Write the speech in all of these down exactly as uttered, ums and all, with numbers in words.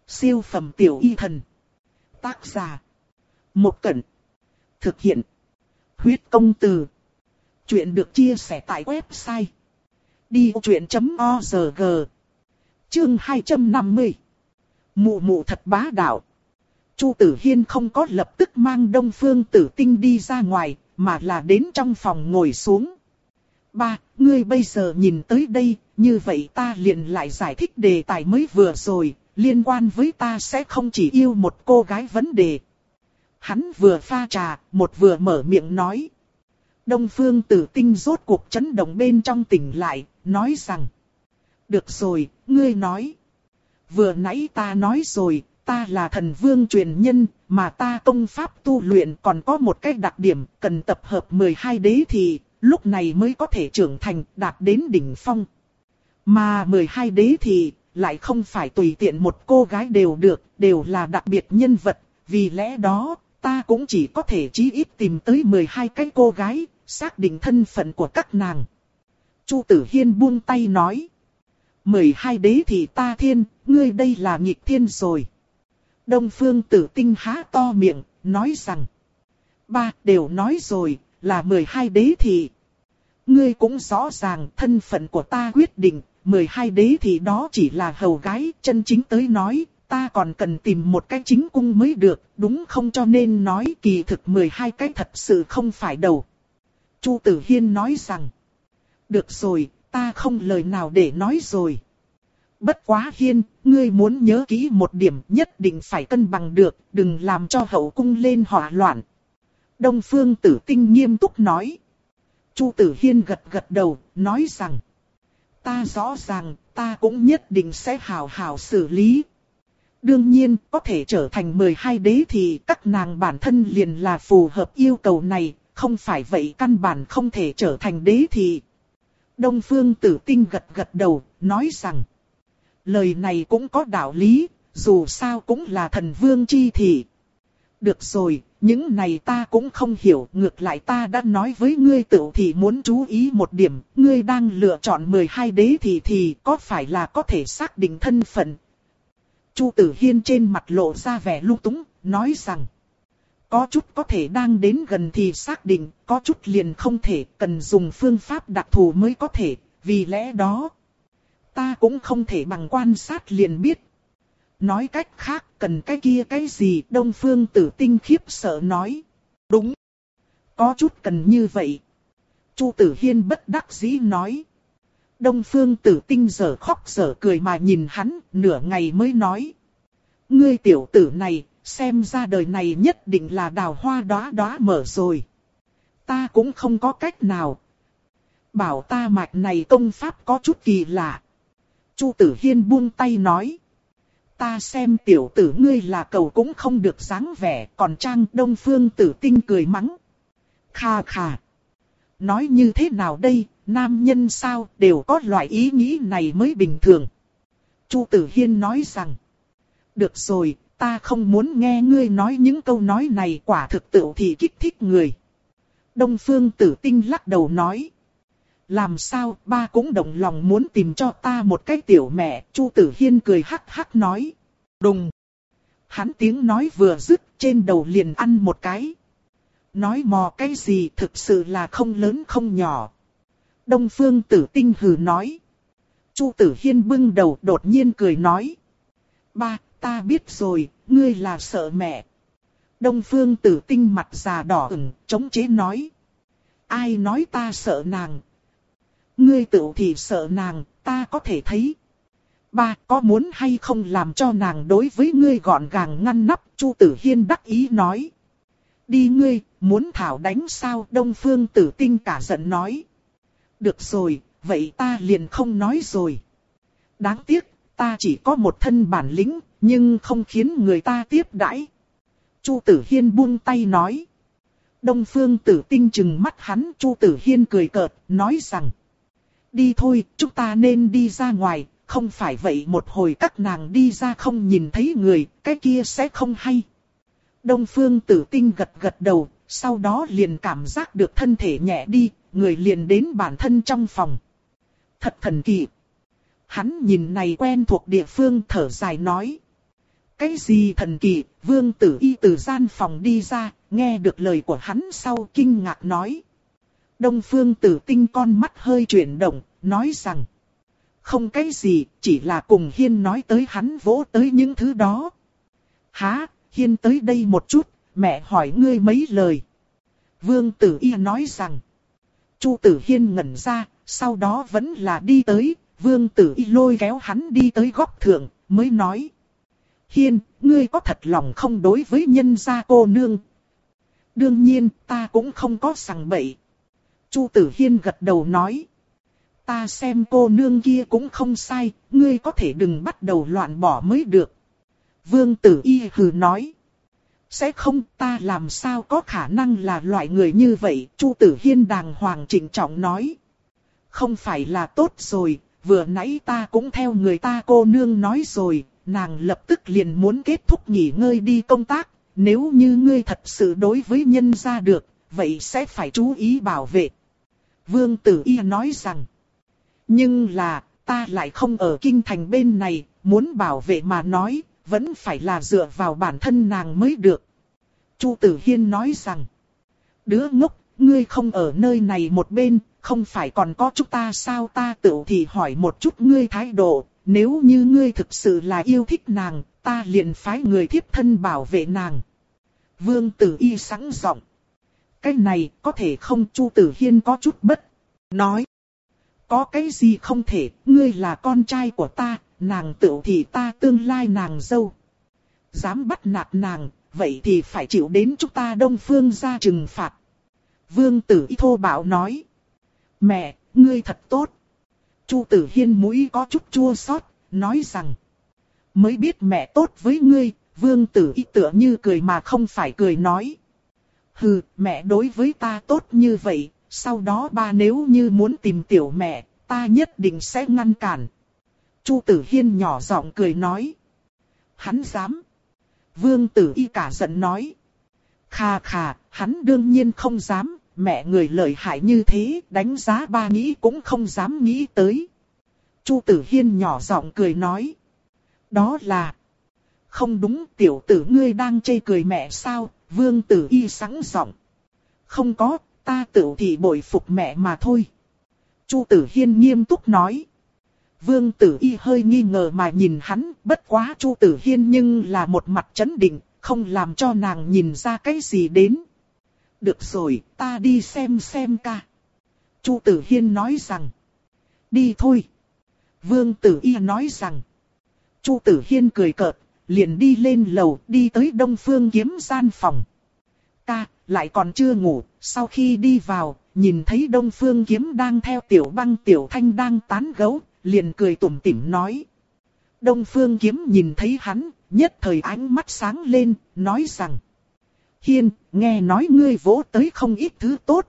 Siêu phẩm tiểu y thần. Tác giả. Một Cẩn. Thực hiện. Huyết công từ. Chuyện được chia sẻ tại website đi vô chuyện chấm org. Chương hai trăm năm mươi. Mụ mụ thật bá đạo. Chu Tử Hiên không có lập tức mang Đông Phương Tử Tinh đi ra ngoài, mà là đến trong phòng ngồi xuống. Ba, ngươi bây giờ nhìn tới đây, như vậy ta liền lại giải thích đề tài mới vừa rồi, liên quan với ta sẽ không chỉ yêu một cô gái vấn đề. Hắn vừa pha trà, một vừa mở miệng nói. Đông Phương Tử Tinh rốt cuộc chấn động bên trong tỉnh lại, nói rằng. Được rồi, ngươi nói. Vừa nãy ta nói rồi, ta là thần vương truyền nhân, mà ta công pháp tu luyện còn có một cái đặc điểm, cần tập hợp mười hai đế thì, lúc này mới có thể trưởng thành, đạt đến đỉnh phong. Mà mười hai đế thì, lại không phải tùy tiện một cô gái đều được, đều là đặc biệt nhân vật, vì lẽ đó, ta cũng chỉ có thể chí ít tìm tới mười hai cái cô gái, xác định thân phận của các nàng. Chu Tử Hiên buông tay nói. mười hai đế thì ta thiên, ngươi đây là nghịch thiên rồi. Đông Phương Tử Tinh há to miệng, nói rằng. Ba, đều nói rồi, là mười hai đế thì. Ngươi cũng rõ ràng thân phận của ta quyết định, mười hai đế thì đó chỉ là hầu gái, chân chính tới nói, ta còn cần tìm một cái chính cung mới được, đúng không, cho nên nói kỳ thực mười hai cái thật sự không phải đầu. Chu Tử Hiên nói rằng. Được rồi, ta không lời nào để nói rồi. Bất quá Hiên, ngươi muốn nhớ kỹ một điểm, nhất định phải cân bằng được, đừng làm cho hậu cung lên hỏa loạn. Đông Phương Tử Tinh nghiêm túc nói. Chu Tử Hiên gật gật đầu, nói rằng. Ta rõ ràng, ta cũng nhất định sẽ hào hào xử lý. Đương nhiên, có thể trở thành mười hai đế thì các nàng bản thân liền là phù hợp yêu cầu này, không phải vậy căn bản không thể trở thành đế thì. Đông Phương Tử Tinh gật gật đầu, nói rằng. Lời này cũng có đạo lý, dù sao cũng là thần vương chi thị. Được rồi, những này ta cũng không hiểu, ngược lại ta đã nói với ngươi tự thì muốn chú ý một điểm, ngươi đang lựa chọn mười hai đế thì thì có phải là có thể xác định thân phận. Chu Tử Hiên trên mặt lộ ra vẻ lung túng, nói rằng. Có chút có thể đang đến gần thì xác định, có chút liền không thể, cần dùng phương pháp đặc thù mới có thể, vì lẽ đó. Ta cũng không thể bằng quan sát liền biết. Nói cách khác, cần cái kia cái gì, Đông Phương Tử Tinh khiếp sợ nói. Đúng. Có chút cần như vậy. Chu Tử Hiên bất đắc dĩ nói. Đông Phương Tử Tinh giở khóc giở cười mà nhìn hắn, nửa ngày mới nói. Ngươi tiểu tử này, xem ra đời này nhất định là đào hoa đóa đóa mở rồi. Ta cũng không có cách nào. Bảo ta mạch này công pháp có chút kỳ lạ. Chu Tử Hiên buông tay nói. Ta xem tiểu tử ngươi là cầu cũng không được dáng vẻ, còn trang. Đông Phương Tử Tinh cười mắng. Kha kha. Nói như thế nào đây, nam nhân sao đều có loại ý nghĩ này mới bình thường. Chu Tử Hiên nói rằng. Được rồi, ta không muốn nghe ngươi nói những câu nói này, quả thực tự thì kích thích người. Đông Phương Tử Tinh lắc đầu nói. Làm sao, ba cũng đồng lòng muốn tìm cho ta một cái tiểu mẹ. Chu Tử Hiên cười hắc hắc nói. Đùng. Hắn tiếng nói vừa dứt, trên đầu liền ăn một cái. Nói mò cái gì thực sự là không lớn không nhỏ. Đông Phương Tử Tinh hừ nói. Chu Tử Hiên bưng đầu đột nhiên cười nói. Ba, ta biết rồi, ngươi là sợ mẹ. Đông Phương Tử Tinh mặt già đỏ ửng, chống chế nói. Ai nói ta sợ nàng? Ngươi tự thì sợ nàng, ta có thể thấy. Ba, có muốn hay không làm cho nàng đối với ngươi gọn gàng ngăn nắp? Chu Tử Hiên đắc ý nói. Đi ngươi, muốn thảo đánh sao? Đông Phương Tử Tinh cả giận nói. Được rồi, vậy ta liền không nói rồi. Đáng tiếc, ta chỉ có một thân bản lĩnh, nhưng không khiến người ta tiếp đãi. Chu Tử Hiên buông tay nói. Đông Phương Tử Tinh trừng mắt hắn. Chu Tử Hiên cười cợt, nói rằng. Đi thôi, chúng ta nên đi ra ngoài, không phải vậy một hồi các nàng đi ra không nhìn thấy người, cái kia sẽ không hay. Đông Phương Tử Tinh gật gật đầu, sau đó liền cảm giác được thân thể nhẹ đi, người liền đến bản thân trong phòng. Thật thần kỳ. Hắn nhìn này quen thuộc địa phương thở dài nói. Cái gì thần kỳ? Vương Tử Y từ gian phòng đi ra, nghe được lời của hắn sau kinh ngạc nói. Đông Phương Tử Tinh con mắt hơi chuyển động, nói rằng. Không cái gì, chỉ là cùng Hiên nói tới hắn vỗ tới những thứ đó. Hả, Hiên tới đây một chút, mẹ hỏi ngươi mấy lời. Vương Tử Y nói rằng. Chu Tử Hiên ngẩn ra, sau đó vẫn là đi tới, Vương Tử Y lôi kéo hắn đi tới góc thượng, mới nói. Hiên, ngươi có thật lòng không đối với nhân gia cô nương? Đương nhiên, ta cũng không có sằng bậy. Chu Tử Hiên gật đầu nói. Ta xem cô nương kia cũng không sai, ngươi có thể đừng bắt đầu loạn bỏ mới được. Vương Tử Y hừ nói. Sẽ không, ta làm sao có khả năng là loại người như vậy, Chu Tử Hiên đàng hoàng trịnh trọng nói. Không phải là tốt rồi, vừa nãy ta cũng theo người ta cô nương nói rồi, nàng lập tức liền muốn kết thúc nghỉ ngơi đi công tác, nếu như ngươi thật sự đối với nhân gia được, vậy sẽ phải chú ý bảo vệ. Vương Tử Y nói rằng, nhưng là, ta lại không ở kinh thành bên này, muốn bảo vệ mà nói, vẫn phải là dựa vào bản thân nàng mới được. Chu Tử Hiên nói rằng, đứa ngốc, ngươi không ở nơi này một bên, không phải còn có chúng ta sao? Ta tự thì hỏi một chút ngươi thái độ, nếu như ngươi thực sự là yêu thích nàng, ta liền phái người thiếp thân bảo vệ nàng. Vương Tử Y sẵn giọng. Cái này có thể không? Chu Tử Hiên có chút bất nói. Có cái gì không thể, ngươi là con trai của ta, nàng tự thì ta tương lai nàng dâu. Dám bắt nạt nàng, vậy thì phải chịu đến chúng ta Đông Phương gia trừng phạt. Vương Tử Y thô bạo nói. Mẹ, ngươi thật tốt. Chu Tử Hiên mũi có chút chua xót, nói rằng. Mới biết mẹ tốt với ngươi, Vương Tử Y tựa như cười mà không phải cười nói. Hừ, mẹ đối với ta tốt như vậy, sau đó ba nếu như muốn tìm tiểu mẹ, ta nhất định sẽ ngăn cản. Chu Tử Hiên nhỏ giọng cười nói. Hắn dám. Vương Tử Y cả giận nói. Khà khà, hắn đương nhiên không dám, mẹ người lợi hại như thế, đánh giá ba nghĩ cũng không dám nghĩ tới. Chu Tử Hiên nhỏ giọng cười nói. Đó là. Không đúng, tiểu tử ngươi đang chê cười mẹ sao? Vương Tử Y sẵn giọng. Không có, ta tự thì bội phục mẹ mà thôi. Chu Tử Hiên nghiêm túc nói. Vương Tử Y hơi nghi ngờ mà nhìn hắn, bất quá Chu Tử Hiên nhưng là một mặt chấn định, không làm cho nàng nhìn ra cái gì đến. Được rồi, ta đi xem xem ca. Chu Tử Hiên nói rằng. Đi thôi. Vương Tử Y nói rằng. Chu Tử Hiên cười cợt, liền đi lên lầu, đi tới Đông Phương Kiếm gian phòng. Ca, lại còn chưa ngủ, sau khi đi vào, nhìn thấy Đông Phương Kiếm đang theo Tiểu Băng Tiểu Thanh đang tán gẫu, liền cười tủm tỉm nói. Đông Phương Kiếm nhìn thấy hắn, nhất thời ánh mắt sáng lên, nói rằng. Hiên, nghe nói ngươi vỗ tới không ít thứ tốt.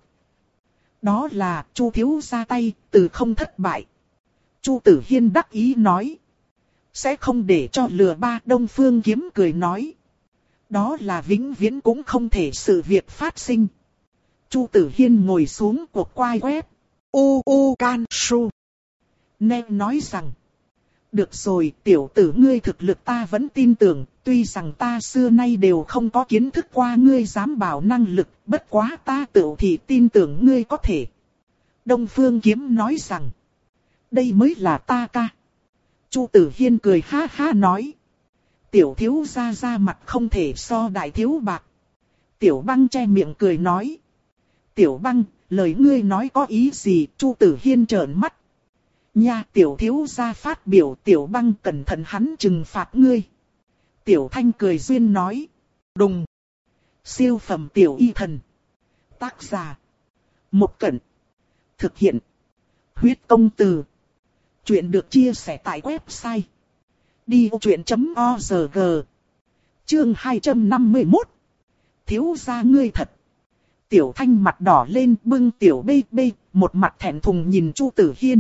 Đó là Chu thiếu ra tay, từ không thất bại. Chu Tử Hiên đắc ý nói. Sẽ không để cho lừa ba. Đông Phương Kiếm cười nói. Đó là vĩnh viễn cũng không thể sự việc phát sinh. Chu Tử Hiên ngồi xuống cuộc quai quét. U u can su. Nên nói rằng. Được rồi, tiểu tử ngươi thực lực ta vẫn tin tưởng, tuy rằng ta xưa nay đều không có kiến thức qua ngươi dám bảo năng lực, bất quá ta tự thì tin tưởng ngươi có thể. Đông Phương Kiếm nói rằng. Đây mới là ta ca. Chu Tử Hiên cười ha ha nói. Tiểu thiếu gia ra mặt không thể so đại thiếu bạc. Tiểu Băng che miệng cười nói. Tiểu Băng, lời ngươi nói có ý gì? Chu Tử Hiên trợn mắt. Nha, tiểu thiếu gia phát biểu. Tiểu Băng cẩn thận hắn trừng phạt ngươi. Tiểu Thanh cười duyên nói. Đùng. Siêu phẩm tiểu y thần. Tác giả. Một Cẩn. Thực hiện. Huyết công từ. Chuyện được chia sẻ tại website đi ô chuyện chấm org. Chương hai trăm năm mươi mốt. Thiếu gia ngươi thật. Tiểu Thanh mặt đỏ lên bưng tiểu bê bê, một mặt thẹn thùng nhìn Chu Tử Hiên.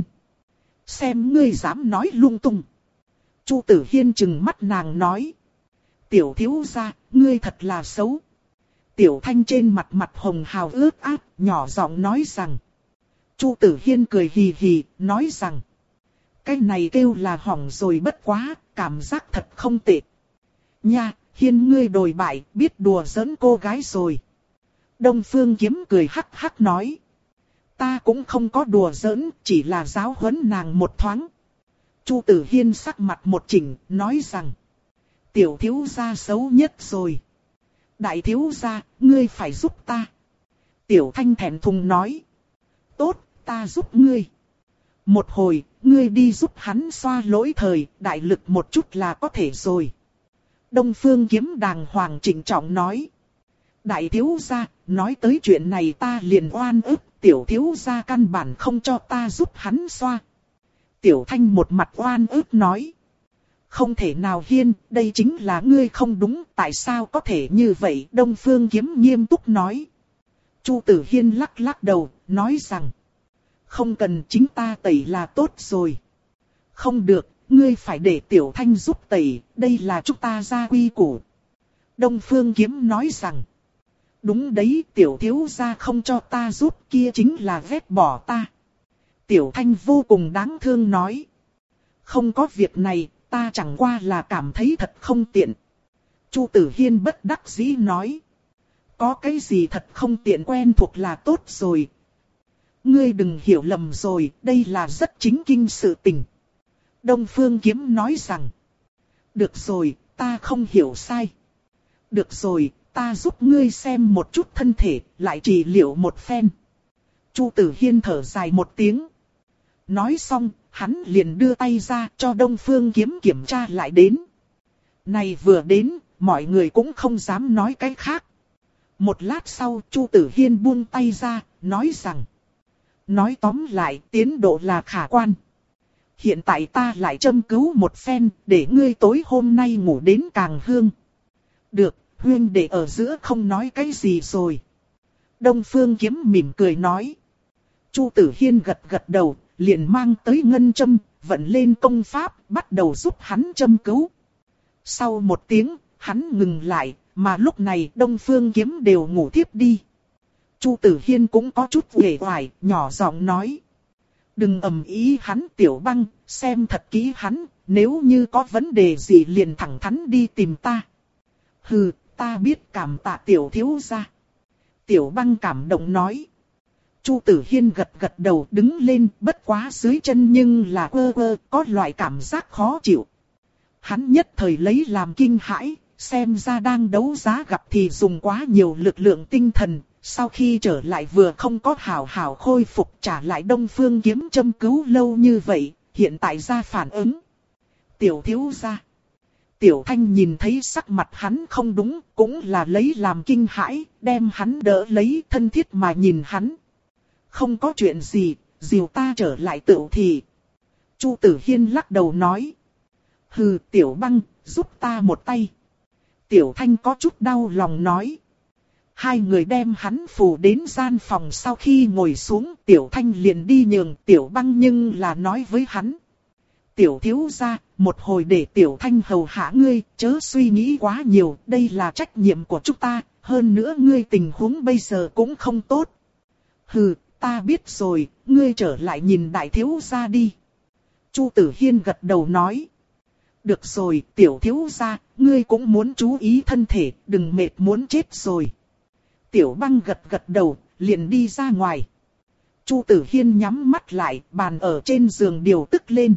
Xem ngươi dám nói lung tung. Chu Tử Hiên trừng mắt nàng nói. Tiểu thiếu gia, ngươi thật là xấu. Tiểu Thanh trên mặt mặt hồng hào ướt át, nhỏ giọng nói rằng. Chu Tử Hiên cười hì hì, nói rằng. Cái này kêu là hỏng rồi bất quá, cảm giác thật không tệ. Nha, Hiên ngươi đồi bại, biết đùa giỡn cô gái rồi. Đông Phương Kiếm cười hắc hắc nói. Ta cũng không có đùa giỡn, chỉ là giáo huấn nàng một thoáng. Chu Tử Hiên sắc mặt một chỉnh, nói rằng. Tiểu thiếu gia xấu nhất rồi. Đại thiếu gia, ngươi phải giúp ta. Tiểu Thanh thẹn thùng nói. Tốt, ta giúp ngươi. Một hồi, ngươi đi giúp hắn xoa lỗi thời, đại lực một chút là có thể rồi. Đông Phương Kiếm đàng hoàng trịnh trọng nói. Đại thiếu gia, nói tới chuyện này ta liền oan ức, tiểu thiếu gia căn bản không cho ta giúp hắn xoa. Tiểu Thanh một mặt oan ức nói. Không thể nào Hiên, đây chính là ngươi không đúng, tại sao có thể như vậy? Đông Phương Kiếm nghiêm túc nói. Chu Tử Hiên lắc lắc đầu, nói rằng. Không cần, chính ta tẩy là tốt rồi. Không được, ngươi phải để Tiểu Thanh giúp tẩy, đây là chúng ta gia quy củ. Đông Phương Kiếm nói rằng. Đúng đấy, Tiểu thiếu gia không cho ta giúp, kia chính là ghét bỏ ta. Tiểu Thanh vô cùng đáng thương nói. Không có việc này, ta chẳng qua là cảm thấy thật không tiện. Chu Tử Hiên bất đắc dĩ nói. Có cái gì thật không tiện, quen thuộc là tốt rồi. Ngươi đừng hiểu lầm rồi, đây là rất chính kinh sự tình. Đông Phương Kiếm nói rằng. Được rồi, ta không hiểu sai. Được rồi, ta giúp ngươi xem một chút thân thể, lại trị liệu một phen. Chu Tử Hiên thở dài một tiếng. Nói xong, hắn liền đưa tay ra cho Đông Phương Kiếm kiểm tra lại đến. Này vừa đến, mọi người cũng không dám nói cái khác. Một lát sau, Chu Tử Hiên buông tay ra, nói rằng. Nói tóm lại, tiến độ là khả quan. Hiện tại ta lại châm cứu một phen, để ngươi tối hôm nay ngủ đến càng hương. Được, huyên đệ ở giữa không nói cái gì rồi. Đông Phương Kiếm mỉm cười nói. Chu Tử Hiên gật gật đầu, liền mang tới ngân châm, vận lên công pháp, bắt đầu giúp hắn châm cứu. Sau một tiếng, hắn ngừng lại, mà lúc này Đông Phương Kiếm đều ngủ thiếp đi. Chu Tử Hiên cũng có chút uể oải, nhỏ giọng nói. Đừng ầm ý hắn Tiểu Băng, xem thật kỹ hắn, nếu như có vấn đề gì liền thẳng thắn đi tìm ta. Hừ, ta biết, cảm tạ Tiểu thiếu gia. Tiểu Băng cảm động nói. Chu Tử Hiên gật gật đầu, đứng lên, bất quá dưới chân nhưng là quơ quơ, có loại cảm giác khó chịu. Hắn nhất thời lấy làm kinh hãi, xem ra đang đấu giá gặp thì dùng quá nhiều lực lượng tinh thần, sau khi trở lại vừa không có hảo hảo khôi phục, trả lại Đông Phương Kiếm châm cứu lâu như vậy, hiện tại ra phản ứng. Tiểu thiếu gia. Tiểu Thanh nhìn thấy sắc mặt hắn không đúng, cũng là lấy làm kinh hãi, đem hắn đỡ lấy, thân thiết mà nhìn hắn. Không có chuyện gì, dìu ta trở lại tựu thì. Chu Tử Hiên lắc đầu nói. Hừ, Tiểu Băng, giúp ta một tay. Tiểu Thanh có chút đau lòng nói. Hai người đem hắn phủ đến gian phòng, sau khi ngồi xuống, Tiểu Thanh liền đi nhường Tiểu Băng, nhưng là nói với hắn. Tiểu thiếu gia, một hồi để Tiểu Thanh hầu hạ ngươi, chớ suy nghĩ quá nhiều, đây là trách nhiệm của chúng ta, hơn nữa ngươi tình huống bây giờ cũng không tốt. Hừ, ta biết rồi, ngươi trở lại nhìn đại thiếu gia đi. Chu Tử Hiên gật đầu nói. Được rồi, Tiểu thiếu gia, ngươi cũng muốn chú ý thân thể, đừng mệt muốn chết rồi. Tiểu Băng gật gật đầu, liền đi ra ngoài. Chu Tử Hiên nhắm mắt lại, bàn ở trên giường điều tức lên.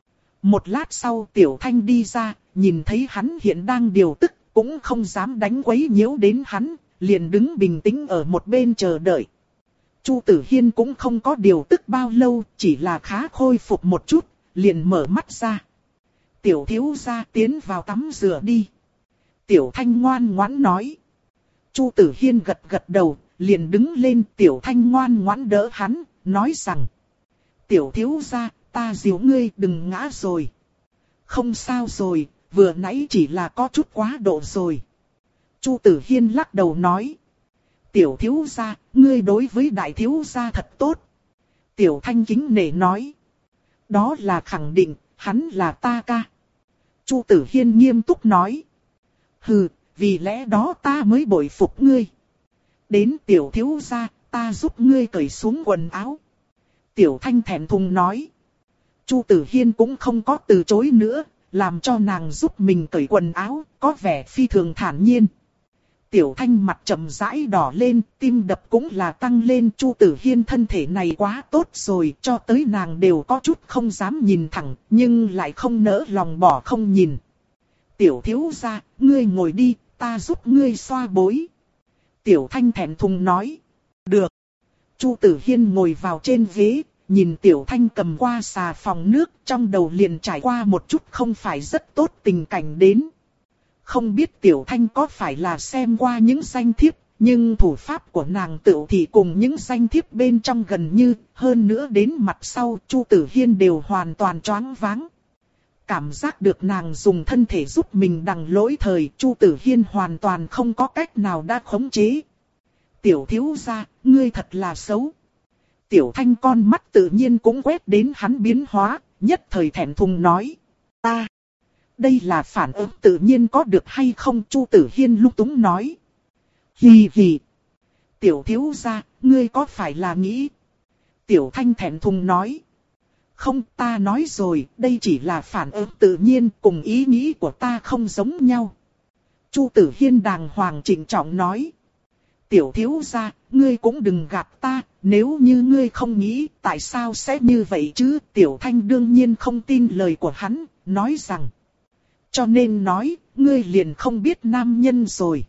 Một lát sau Tiểu Thanh đi ra, nhìn thấy hắn hiện đang điều tức, cũng không dám đánh quấy nhiễu đến hắn, liền đứng bình tĩnh ở một bên chờ đợi. Chu Tử Hiên cũng không có điều tức bao lâu, chỉ là khá khôi phục một chút, liền mở mắt ra. Tiểu thiếu gia tiến vào tắm rửa đi. Tiểu Thanh ngoan ngoãn nói. Chu Tử Hiên gật gật đầu, liền đứng lên. Tiểu Thanh ngoan ngoãn đỡ hắn, nói rằng. Tiểu thiếu gia, ta dìu ngươi đừng ngã rồi. Không sao rồi, vừa nãy chỉ là có chút quá độ rồi. Chu Tử Hiên lắc đầu nói. Tiểu thiếu gia, ngươi đối với đại thiếu gia thật tốt. Tiểu Thanh kính nể nói. Đó là khẳng định, hắn là ta ca. Chu Tử Hiên nghiêm túc nói. Hừ, vì lẽ đó ta mới bội phục ngươi. Đến Tiểu thiếu gia, ta giúp ngươi cởi xuống quần áo. Tiểu Thanh thẹn thùng nói. Chu Tử Hiên cũng không có từ chối nữa, làm cho nàng giúp mình cởi quần áo, có vẻ phi thường thản nhiên. Tiểu Thanh mặt chậm rãi đỏ lên, tim đập cũng là tăng lên. Chu Tử Hiên thân thể này quá tốt rồi, cho tới nàng đều có chút không dám nhìn thẳng, nhưng lại không nỡ lòng bỏ không nhìn. Tiểu thiếu gia, ngươi ngồi đi, ta giúp ngươi xoa bối. Tiểu Thanh thẹn thùng nói. Được. Chu Tử Hiên ngồi vào trên ghế, nhìn Tiểu Thanh cầm qua xà phòng nước, trong đầu liền trải qua một chút không phải rất tốt tình cảnh đến. Không biết Tiểu Thanh có phải là xem qua những danh thiếp, nhưng thủ pháp của nàng tự thì cùng những danh thiếp bên trong gần như, hơn nữa đến mặt sau Chu Tử Hiên đều hoàn toàn choáng váng. Cảm giác được nàng dùng thân thể giúp mình đằng lỗi thời, Chu Tử Hiên hoàn toàn không có cách nào đã khống chế. Tiểu thiếu gia, ngươi thật là xấu. Tiểu Thanh con mắt tự nhiên cũng quét đến hắn biến hóa, nhất thời thẹn thùng nói. Ta, đây là phản ứng tự nhiên có được hay không? Chu Tử Hiên lung túng nói. Hì hì. Tiểu thiếu gia, ngươi có phải là nghĩ? Tiểu Thanh thẹn thùng nói. Không, ta nói rồi, đây chỉ là phản ứng tự nhiên, cùng ý nghĩ của ta không giống nhau. Chu Tử Hiên đàng hoàng trịnh trọng nói. Tiểu thiếu gia, ngươi cũng đừng gạt ta, nếu như ngươi không nghĩ, tại sao sẽ như vậy chứ? Tiểu Thanh đương nhiên không tin lời của hắn, nói rằng. Cho nên nói, ngươi liền không biết nam nhân rồi.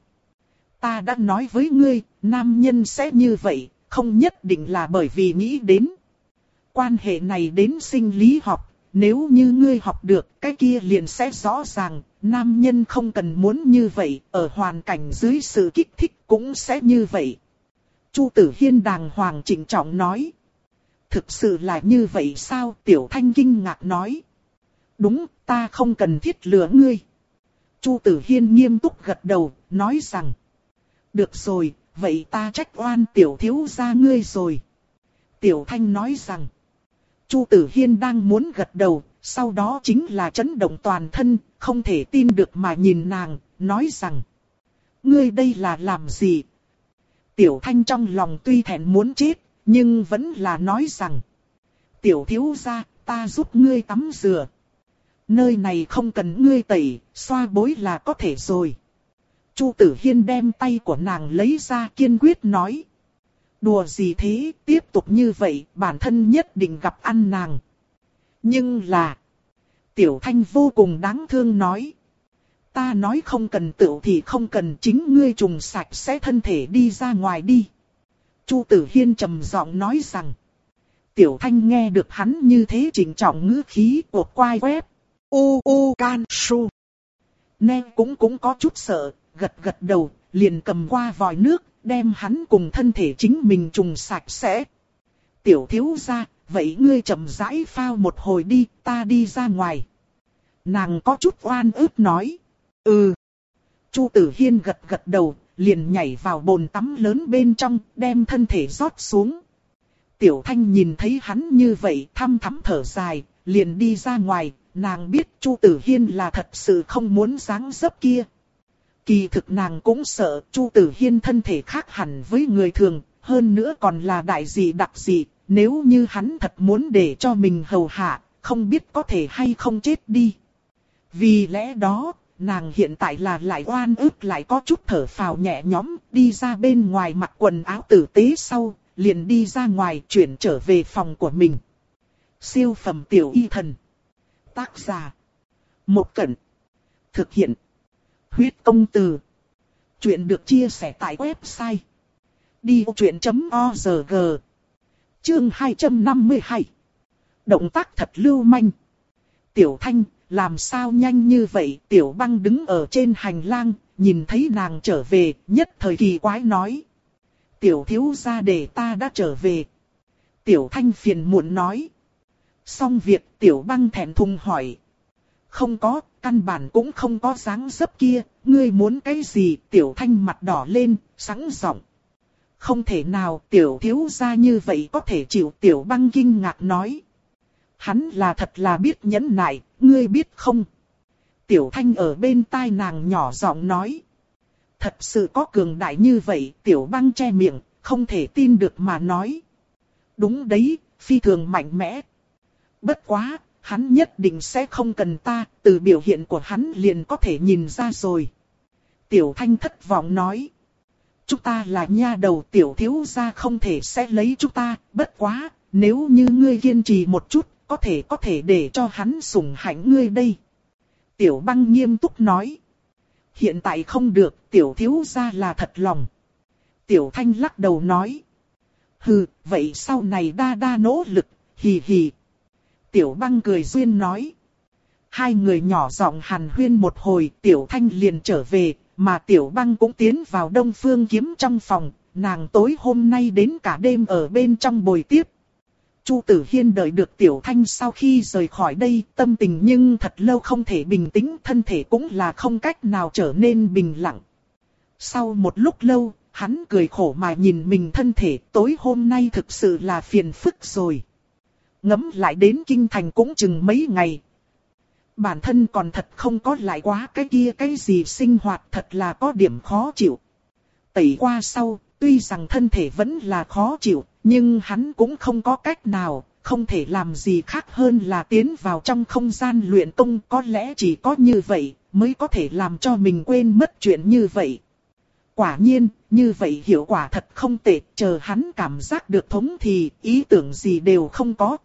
Ta đã nói với ngươi, nam nhân sẽ như vậy, không nhất định là bởi vì nghĩ đến. Quan hệ này đến sinh lý học, nếu như ngươi học được, cái kia liền sẽ rõ ràng, nam nhân không cần muốn như vậy, ở hoàn cảnh dưới sự kích thích cũng sẽ như vậy. Chu Tử Hiên đàng hoàng trịnh trọng nói. Thực sự là như vậy sao? Tiểu Thanh kinh ngạc nói. Đúng, ta không cần thiết lừa ngươi. Chu Tử Hiên nghiêm túc gật đầu, nói rằng. Được rồi, vậy ta trách oan tiểu thiếu gia ngươi rồi. Tiểu Thanh nói rằng. Chu Tử Hiên đang muốn gật đầu, sau đó chính là chấn động toàn thân, không thể tin được mà nhìn nàng, nói rằng. Ngươi đây là làm gì? Tiểu Thanh trong lòng tuy thẹn muốn chết, nhưng vẫn là nói rằng. Tiểu thiếu gia, ta giúp ngươi tắm rửa. Nơi này không cần ngươi tẩy, xoa bối là có thể rồi. Chu Tử Hiên đem tay của nàng lấy ra kiên quyết nói. Đùa gì thế, tiếp tục như vậy, bản thân nhất định gặp ăn nàng. Nhưng là... Tiểu Thanh vô cùng đáng thương nói. Ta nói không cần tựu thì không cần, chính ngươi trùng sạch sẽ thân thể đi ra ngoài đi. Chu Tử Hiên trầm giọng nói rằng. Tiểu Thanh nghe được hắn như thế chỉnh trọng ngữ khí của quai quép. U u can su. Nè cũng cũng có chút sợ, gật gật đầu, liền cầm qua vòi nước, đem hắn cùng thân thể chính mình trùng sạch sẽ. Tiểu thiếu gia, vậy ngươi chậm rãi phao một hồi đi, ta đi ra ngoài. Nàng có chút oan ức nói. Ừ. Chu Tử Hiên gật gật đầu, liền nhảy vào bồn tắm lớn bên trong, đem thân thể rót xuống. Tiểu Thanh nhìn thấy hắn như vậy, thăm thắm thở dài, liền đi ra ngoài. Nàng biết Chu Tử Hiên là thật sự không muốn dáng dấp kia. Kỳ thực nàng cũng sợ Chu Tử Hiên thân thể khác hẳn với người thường, hơn nữa còn là đại dị đặc dị. Nếu như hắn thật muốn để cho mình hầu hạ, không biết có thể hay không chết đi. Vì lẽ đó, nàng hiện tại là lại oan ức lại có chút thở phào nhẹ nhõm, đi ra bên ngoài mặc quần áo tử tế sau, liền đi ra ngoài chuyển trở về phòng của mình. Siêu phẩm tiểu y thần. Tác giả. Một Cẩn. Thực hiện. Huyết công từ. Chuyện được chia sẻ tại website. đi ô chuyện chấm org. Chương hai trăm năm mươi hai. Động tác thật lưu manh. Tiểu Thanh, làm sao nhanh như vậy? Tiểu Băng đứng ở trên hành lang, nhìn thấy nàng trở về, nhất thời kỳ quái nói. Tiểu thiếu gia để ta đã trở về. Tiểu Thanh phiền muộn nói. Xong việc, Tiểu Băng thẹn thùng hỏi. Không có, căn bản cũng không có dáng dấp kia, ngươi muốn cái gì? Tiểu Thanh mặt đỏ lên, sẵn giọng. Không thể nào, tiểu thiếu gia như vậy có thể chịu? Tiểu Băng kinh ngạc nói. Hắn là thật là biết nhẫn nại, ngươi biết không? Tiểu Thanh ở bên tai nàng nhỏ giọng nói. Thật sự có cường đại như vậy? Tiểu Băng che miệng, không thể tin được mà nói. Đúng đấy, phi thường mạnh mẽ. Bất quá, hắn nhất định sẽ không cần ta, từ biểu hiện của hắn liền có thể nhìn ra rồi. Tiểu Thanh thất vọng nói. Chúng ta là nha đầu, tiểu thiếu gia không thể sẽ lấy chúng ta, bất quá, nếu như ngươi kiên trì một chút, có thể có thể để cho hắn sủng hạnh ngươi đây. Tiểu Băng nghiêm túc nói. Hiện tại không được, tiểu thiếu gia là thật lòng. Tiểu Thanh lắc đầu nói. Hừ, vậy sau này đa đa nỗ lực, hì hì. Tiểu Băng cười duyên nói. Hai người nhỏ giọng hàn huyên một hồi, Tiểu Thanh liền trở về, mà Tiểu Băng cũng tiến vào Đông Phương Kiếm trong phòng, nàng tối hôm nay đến cả đêm ở bên trong bồi tiếp. Chu Tử Hiên đợi được Tiểu Thanh sau khi rời khỏi đây, tâm tình nhưng thật lâu không thể bình tĩnh, thân thể cũng là không cách nào trở nên bình lặng. Sau một lúc lâu, hắn cười khổ mà nhìn mình thân thể, tối hôm nay thực sự là phiền phức rồi. Ngẫm lại đến kinh thành cũng chừng mấy ngày. Bản thân còn thật không có lại quá cái kia cái gì sinh hoạt, thật là có điểm khó chịu. Tẩy qua sau, tuy rằng thân thể vẫn là khó chịu, nhưng hắn cũng không có cách nào, không thể làm gì khác hơn là tiến vào trong không gian luyện công. Có lẽ chỉ có như vậy mới có thể làm cho mình quên mất chuyện như vậy. Quả nhiên, như vậy hiệu quả thật không tệ, chờ hắn cảm giác được thống thì ý tưởng gì đều không có.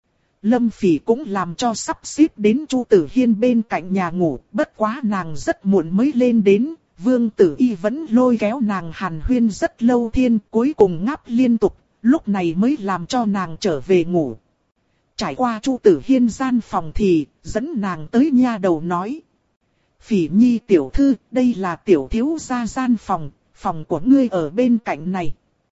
Lâm Phỉ cũng làm cho sắp xếp đến Chu Tử Hiên bên cạnh nhà ngủ, bất quá nàng rất muộn mới lên đến, Vương Tử Y vẫn lôi kéo nàng hàn huyên rất lâu thiên, cuối cùng ngáp liên tục, lúc này mới làm cho nàng trở về ngủ. Trải qua Chu Tử Hiên gian phòng thì, dẫn nàng tới nha đầu nói. Phỉ Nhi tiểu thư, đây là tiểu thiếu gia gian phòng, phòng của ngươi ở bên cạnh này.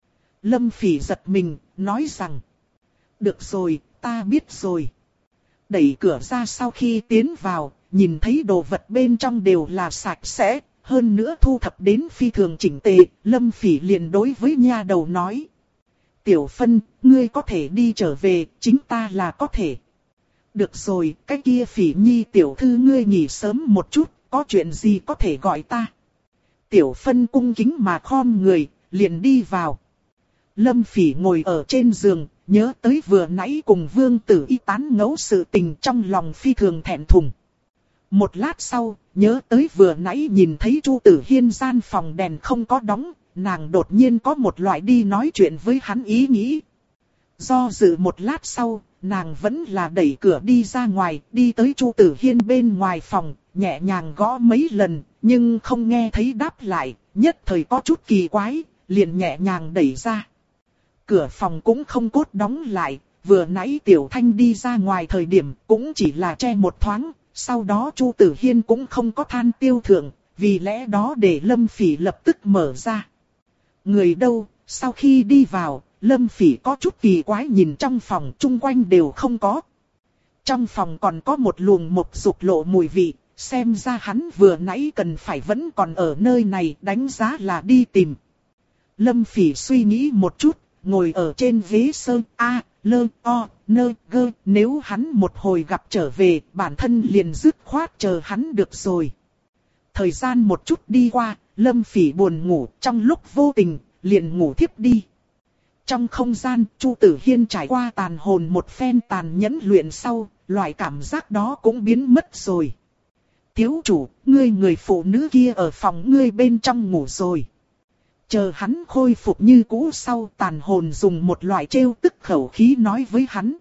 Lâm Phỉ giật mình, nói rằng. Được rồi, ta biết rồi. Đẩy cửa ra sau khi tiến vào, nhìn thấy đồ vật bên trong đều là sạch sẽ, hơn nữa thu thập đến phi thường chỉnh tề, Lâm Phỉ liền đối với nha đầu nói. Tiểu Phân, ngươi có thể đi trở về, chính ta là có thể. Được rồi, cái kia Phỉ Nhi tiểu thư ngươi nghỉ sớm một chút, có chuyện gì có thể gọi ta. Tiểu Phân cung kính mà khom người, liền đi vào. Lâm Phỉ ngồi ở trên giường, nhớ tới vừa nãy cùng Vương Tử Y tán ngẫu sự tình, trong lòng phi thường thẹn thùng. Một lát sau, nhớ tới vừa nãy nhìn thấy Chu Tử Hiên gian phòng đèn không có đóng, nàng đột nhiên có một loại đi nói chuyện với hắn ý nghĩ. Do dự một lát sau, nàng vẫn là đẩy cửa đi ra ngoài, đi tới Chu Tử Hiên bên ngoài phòng, nhẹ nhàng gõ mấy lần, nhưng không nghe thấy đáp lại, nhất thời có chút kỳ quái, liền nhẹ nhàng đẩy ra. Cửa phòng cũng không cốt đóng lại, vừa nãy Tiểu Thanh đi ra ngoài thời điểm cũng chỉ là che một thoáng, sau đó Chu Tử Hiên cũng không có than tiêu thượng, vì lẽ đó để Lâm Phỉ lập tức mở ra. Người đâu, sau khi đi vào, Lâm Phỉ có chút kỳ quái nhìn trong phòng chung quanh đều không có. Trong phòng còn có một luồng mộc dục lộ mùi vị, xem ra hắn vừa nãy cần phải vẫn còn ở nơi này, đánh giá là đi tìm. Lâm Phỉ suy nghĩ một chút, ngồi ở trên ghế sơn A, lơ, o, nơ, gơ, nếu hắn một hồi gặp trở về, bản thân liền dứt khoát chờ hắn được rồi. Thời gian một chút đi qua, Lâm Phỉ buồn ngủ, trong lúc vô tình, liền ngủ thiếp đi. Trong không gian, Chu Tử Hiên trải qua tàn hồn một phen tàn nhẫn luyện sau, loại cảm giác đó cũng biến mất rồi. Thiếu chủ, ngươi người phụ nữ kia ở phòng ngươi bên trong ngủ rồi. Chờ hắn khôi phục như cũ sau, tàn hồn dùng một loại trêu tức khẩu khí nói với hắn.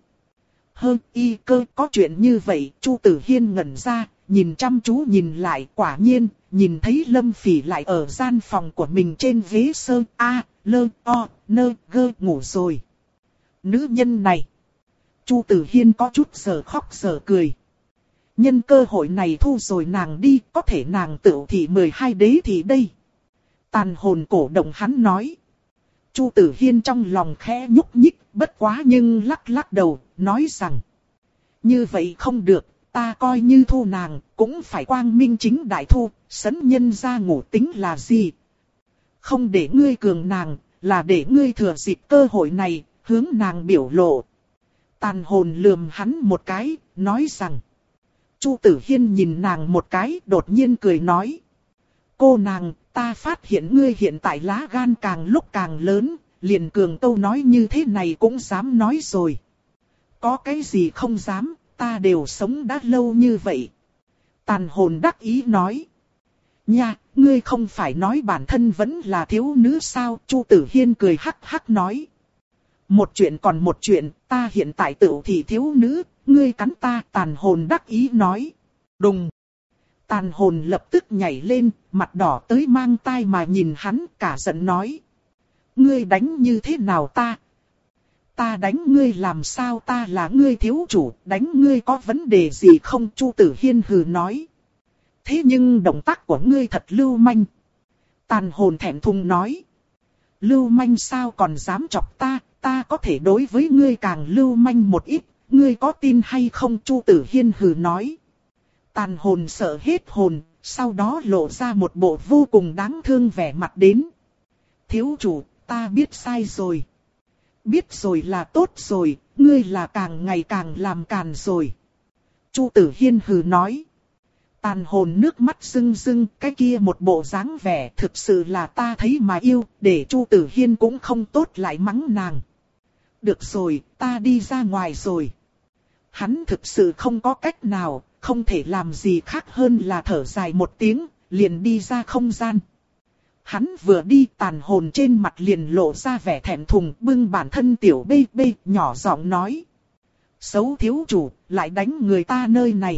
Hơ y cơ, có chuyện như vậy. Chu Tử Hiên ngẩn ra, nhìn chăm chú nhìn lại, quả nhiên, nhìn thấy Lâm Phỉ lại ở gian phòng của mình trên ghế sơn A, lơ, o, nơ, gơ ngủ rồi. Nữ nhân này. Chu Tử Hiên có chút giờ khóc giờ cười. Nhân cơ hội này thu rồi nàng đi, có thể nàng tựu thị mười hai đế thị đây. Tàn hồn cổ động hắn nói. Chu Tử Hiên trong lòng khẽ nhúc nhích, bất quá nhưng lắc lắc đầu, nói rằng. Như vậy không được, ta coi như thu nàng, cũng phải quang minh chính đại thu, sấn nhân ra ngủ tính là gì. Không để ngươi cường nàng, là để ngươi thừa dịp cơ hội này, hướng nàng biểu lộ. Tàn hồn lườm hắn một cái, nói rằng. Chu Tử Hiên nhìn nàng một cái, đột nhiên cười nói. Cô nàng, ta phát hiện ngươi hiện tại lá gan càng lúc càng lớn, liền cường câu nói như thế này cũng dám nói rồi. Có cái gì không dám, ta đều sống đã lâu như vậy. Tàn hồn đắc ý nói. Nha, ngươi không phải nói bản thân vẫn là thiếu nữ sao? Chu Tử Hiên cười hắc hắc nói. Một chuyện còn một chuyện, ta hiện tại tự thì thiếu nữ, ngươi cắn ta. Tàn hồn đắc ý nói. Đùng. Tàn hồn lập tức nhảy lên, mặt đỏ tới mang tai mà nhìn hắn, cả giận nói. Ngươi đánh như thế nào ta? Ta đánh ngươi làm sao? Ta là ngươi thiếu chủ, đánh ngươi có vấn đề gì không? Chu Tử Hiên hừ nói. Thế nhưng động tác của ngươi thật lưu manh. Tàn hồn thẹn thùng nói. Lưu manh sao còn dám chọc ta, ta có thể đối với ngươi càng lưu manh một ít, ngươi có tin hay không? Chu Tử Hiên hừ nói. Tàn hồn sợ hết hồn, sau đó lộ ra một bộ vô cùng đáng thương vẻ mặt đến. Thiếu chủ, ta biết sai rồi. Biết rồi là tốt rồi, ngươi là càng ngày càng làm càn rồi. Chu Tử Hiên hừ nói. Tàn hồn nước mắt rưng rưng, cái kia một bộ dáng vẻ thực sự là ta thấy mà yêu, để Chu Tử Hiên cũng không tốt lại mắng nàng. Được rồi, ta đi ra ngoài rồi. Hắn thực sự không có cách nào, không thể làm gì khác hơn là thở dài một tiếng, liền đi ra không gian. Hắn vừa đi, tàn hồn trên mặt liền lộ ra vẻ thẹn thùng, bưng bản thân tiểu bê bê, nhỏ giọng nói. Xấu thiếu chủ, lại đánh người ta nơi này.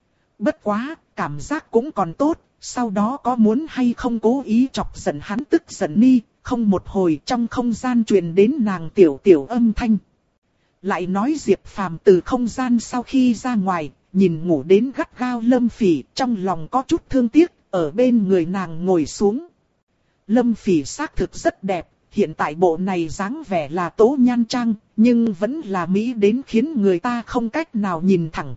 Bất quá, cảm giác cũng còn tốt, sau đó có muốn hay không cố ý chọc giận hắn tức giận đi, không một hồi trong không gian truyền đến nàng tiểu tiểu âm thanh. Lại nói Diệp Phàm từ không gian sau khi ra ngoài, nhìn ngủ đến gắt gao Lâm Phỉ, trong lòng có chút thương tiếc, ở bên người nàng ngồi xuống. Lâm Phỉ xác thực rất đẹp, hiện tại bộ này dáng vẻ là tố nhan trang, nhưng vẫn là mỹ đến khiến người ta không cách nào nhìn thẳng.